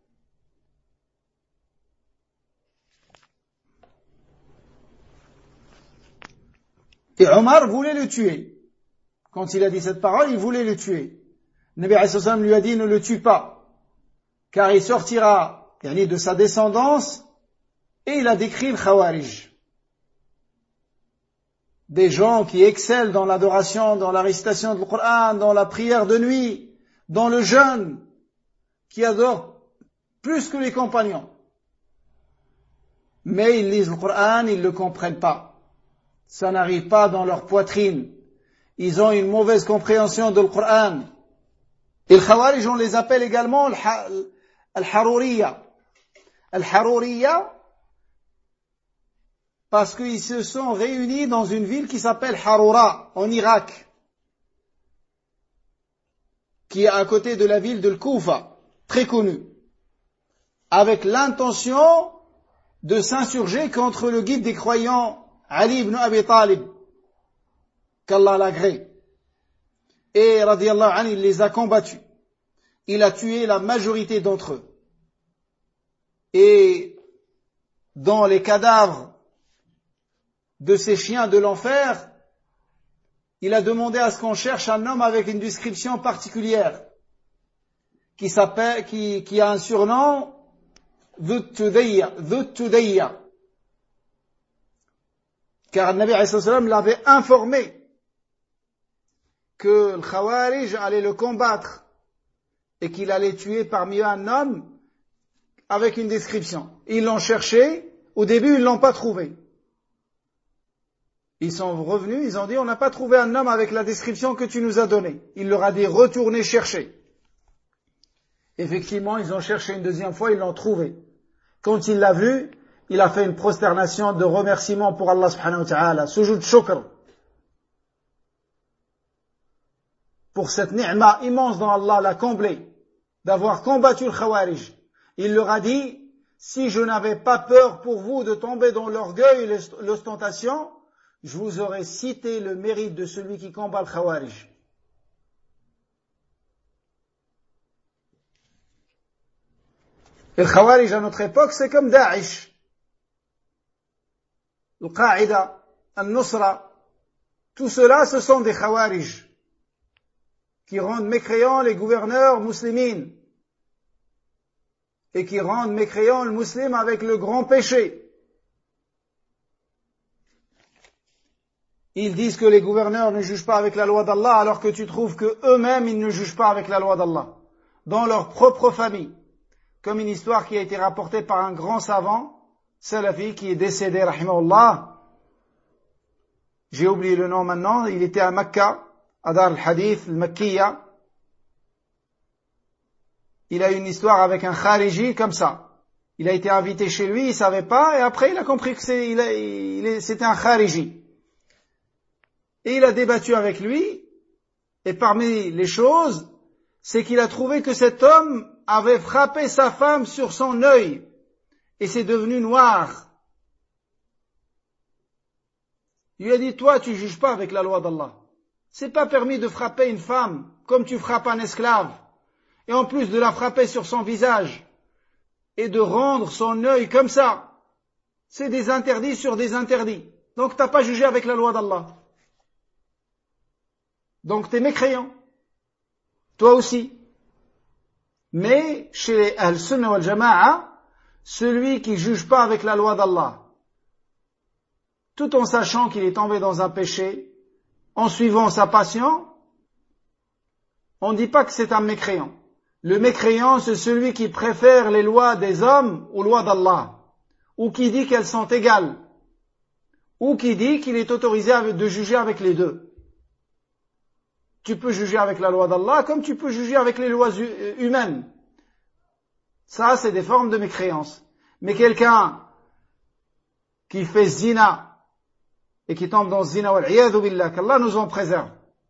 Et Omar voulait le tuer. Quand il a dit cette parole, il voulait le tuer. Le Nabi alayhi salam lui a dit, ne le tue pas, car il sortira de sa descendance. Et il a décrit le Khawarij. Des gens qui excellent dans l'adoration, dans la récitation du Coran, dans la prière de nuit, dans le jeûne, qui adorent plus que les compagnons. Mais ils lisent le Coran, ils ne le comprennent pas. Ça n'arrive pas dans leur poitrine. Ils ont une mauvaise compréhension de le Coran. Et le Khawarij, on les appelle également Al-Haruriya. Al-Haruriya, parce qu'ils se sont réunis dans une ville qui s'appelle Harura, en Irak, qui est à côté de la ville de Koufa, très connue, avec l'intention de s'insurger contre le guide des croyants, Ali ibn Abi Talib, qu'Allah l'agrée. Et radiyallahu anhu, il les a combattus. Il a tué la majorité d'entre eux. Et dans les cadavres de ces chiens de l'enfer, il a demandé à ce qu'on cherche un homme avec une description particulière, qui s'appelle, qui, qui a un surnom, Dhut Tudayya. Car le Nabi alayhi salam l'avait informé que le Khawarij allait le combattre et qu'il allait tuer parmi eux un homme avec une description. Ils l'ont cherché, au début ils l'ont pas trouvé. Ils sont revenus, ils ont dit on n'a pas trouvé un homme avec la description que tu nous as donnée. Il leur a dit retournez chercher. Effectivement, ils ont cherché une deuxième fois, ils l'ont trouvé. Quand il l'a vu, il a fait une prosternation de remerciement pour Allah subhanahu wa ta'ala, sujud shukr, pour cette ni'ma immense dont Allah l'a comblé, d'avoir combattu le Khawarij. Il leur a dit, si je n'avais pas peur pour vous de tomber dans l'orgueil et l'ostentation, je vous aurais cité le mérite de celui qui combat le Khawarij. Et le Khawarij à notre époque, c'est comme Daesh, le Qa'ida, Al-Nusra. Tout cela, ce sont des Khawarij qui rendent mécréants les gouverneurs muslimines et qui rendent mécréants le musulman avec le grand péché. Ils disent que les gouverneurs ne jugent pas avec la loi d'Allah alors que tu trouves que eux-mêmes ils ne jugent pas avec la loi d'Allah dans leur propre famille. Comme une histoire qui a été rapportée par un grand savant, Salafi, qui est décédé, rahimahullah. J'ai oublié le nom maintenant, il était à Mecca, à Dar al-Hadith, al-Makkiya. Il a eu une histoire avec un Khariji comme ça. Il a été invité chez lui, il savait pas, et après il a compris que c'est, il a, il est, c'était un Khariji. Et il a débattu avec lui, et parmi les choses, c'est qu'il a trouvé que cet homme avait frappé sa femme sur son œil, et c'est devenu noir. Il lui a dit, toi, tu juges pas avec la loi d'Allah. C'est pas permis de frapper une femme comme tu frappes un esclave, et en plus de la frapper sur son visage, et de rendre son œil comme ça. C'est des interdits sur des interdits. Donc t'as pas jugé avec la loi d'Allah. Donc t'es mécréant. Toi aussi. Mais chez les Ahl-Sunnah wal Jama'a, celui qui juge pas avec la loi d'Allah, tout en sachant qu'il est tombé dans un péché, en suivant sa passion, on ne dit pas que c'est un mécréant. Le mécréant, c'est celui qui préfère les lois des hommes aux lois d'Allah, ou qui dit qu'elles sont égales, ou qui dit qu'il est autorisé de juger avec les deux. Tu peux juger avec la loi d'Allah comme tu peux juger avec les lois humaines. Ça, c'est des formes de mécréance. Mais quelqu'un qui fait zina et qui tombe dans zina, wal-'iyadhu billah, qu'Allah nous en préserve,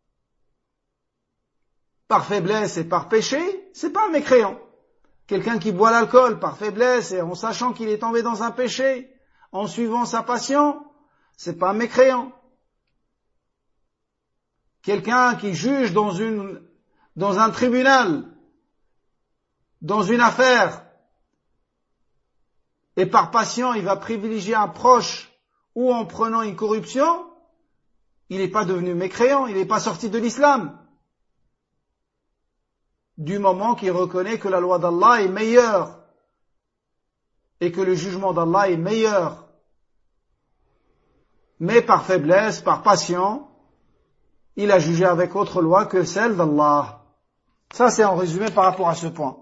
par faiblesse et par péché, c'est pas un mécréant. Quelqu'un qui boit l'alcool par faiblesse et en sachant qu'il est tombé dans un péché, en suivant sa passion, c'est pas un mécréant. Quelqu'un qui juge dans une, dans un tribunal, dans une affaire, et par passion, il va privilégier un proche ou en prenant une corruption, il n'est pas devenu mécréant, il n'est pas sorti de l'islam. Du moment qu'il reconnaît que la loi d'Allah est meilleure et que le jugement d'Allah est meilleur. Mais par faiblesse, par passion, il a jugé avec autre loi que celle d'Allah. Ça, c'est en résumé par rapport à ce point.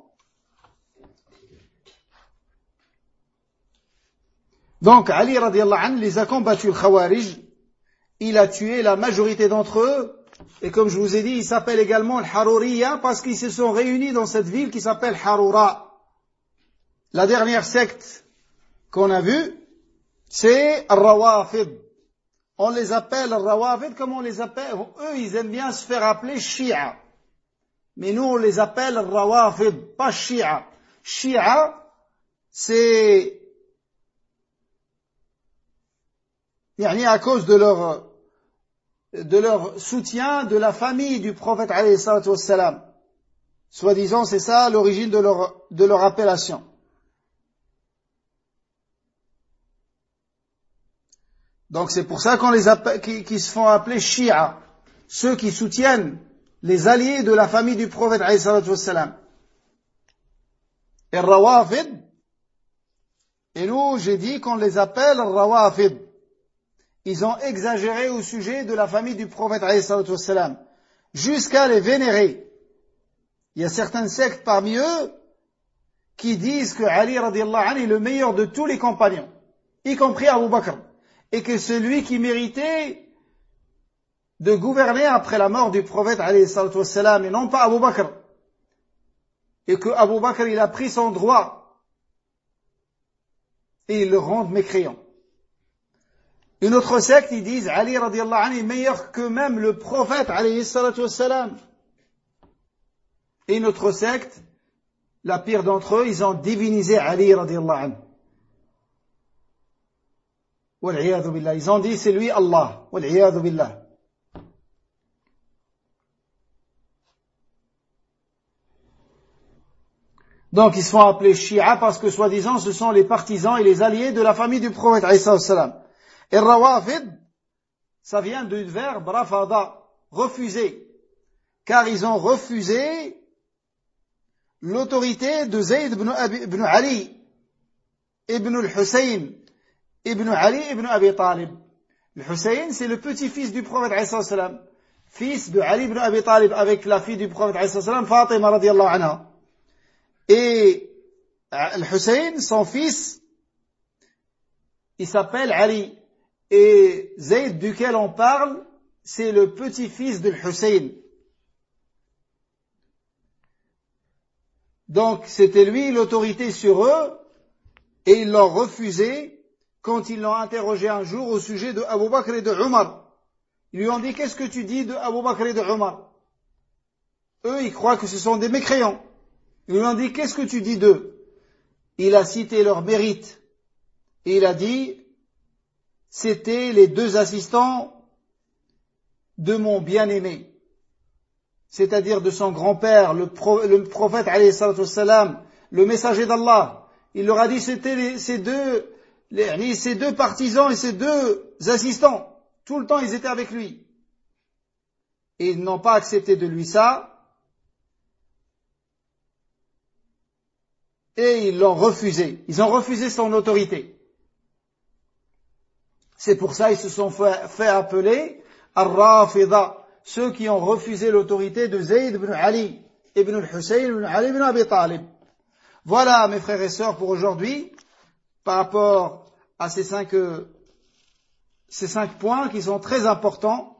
Donc, Ali radiallahu anhu les a combattus, le Khawarij. Il a tué la majorité d'entre eux. Et comme je vous ai dit, il s'appelle également le Haruriya parce qu'ils se sont réunis dans cette ville qui s'appelle Harura. La dernière secte qu'on a vue, c'est Al-Rawafid. On les appelle Al-Rawafid, comme on les appelle, eux ils aiment bien se faire appeler Shia. Mais nous on les appelle Al-Rawafid, pas Shia. Shia, c'est يعني à cause de leur, de leur soutien de la famille du prophète alayhi salatu wassalam. Soi-disant, c'est ça l'origine de leur, de leur appellation. Donc c'est pour ça qu'on les appelle, qui, qui se font appeler Shia, ceux qui soutiennent les alliés de la famille du prophète alayhi salatu wassalam. Et Rawafid, et nous j'ai dit qu'on les appelle Rawafid. Ils ont exagéré au sujet de la famille du prophète alayhi salatu wassalam, jusqu'à les vénérer. Il y a certaines sectes parmi eux qui disent que Ali radiallahu anhu est le meilleur de tous les compagnons, y compris Abu Bakr, et que celui qui méritait de gouverner après la mort du prophète alayhi salatu wassalam, et non pas Abu Bakr, et que Abu Bakr il a pris son droit, et ils le rendent mécréant. Une autre secte, ils disent Ali radiallahu anhu est meilleur que même le prophète alayhi salatu wassalam. Et une autre secte, la pire d'entre eux, ils ont divinisé Ali radiallahu anhu. Wal'iyadhu billah. Ils ont dit c'est lui Allah. Wal'iyadhu billah. Donc ils se font appeler Shia parce que soi-disant ce sont les partisans et les alliés de la famille du prophète alayhi salatu wassalam. Et Rawafid, ça vient du verbe rafada, refuser. Car ils ont refusé l'autorité de Zayd ibn, Abi, ibn Ali, ibn al-Hussein, ibn Ali ibn Abi Talib. Le Hussein, c'est le petit-fils du prophète alayhi salam, fils de Ali ibn Abi Talib avec la fille du prophète alayhi salam, Fatima radiallahu anha. Et le Hussein, son fils, il s'appelle Ali. Et Zayd duquel on parle, c'est le petit-fils de Hussein. Donc c'était lui l'autorité sur eux, et ils l'ont refusé quand ils l'ont interrogé un jour au sujet de Abu Bakr et de Omar. Ils lui ont dit qu'est-ce que tu dis de Abu Bakr et de Omar? Eux ils croient que ce sont des mécréants. Ils lui ont dit qu'est-ce que tu dis d'eux? Il a cité leur mérite et il a dit c'était les deux assistants de mon bien-aimé, c'est-à-dire de son grand-père, le, pro, le prophète alayhi salatu wassalam, le messager d'Allah. Il leur a dit c'était les, ces deux, les, ces deux partisans et ces deux assistants. Tout le temps ils étaient avec lui. Et ils n'ont pas accepté de lui ça. Et ils l'ont refusé. Ils ont refusé son autorité. C'est pour ça qu'ils se sont fait, fait appeler Ar-Rafida, ceux qui ont refusé l'autorité de Zayd ibn Ali, ibn al-Hussein, ibn Ali ibn Abi Talib. Voilà, mes frères et sœurs, pour aujourd'hui, par rapport à ces cinq, euh, ces cinq points qui sont très importants.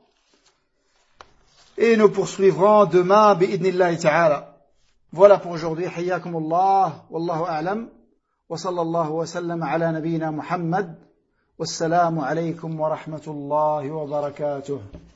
Et nous poursuivrons demain, bi'idnillahi ta'ala. Voilà pour aujourd'hui. Hayyakumullah, wallahu a'lam, wa sallallahu wa sallam ala nabiyyina Muhammad. Wassalamu alaykum wa rahmatullahi wa barakatuh.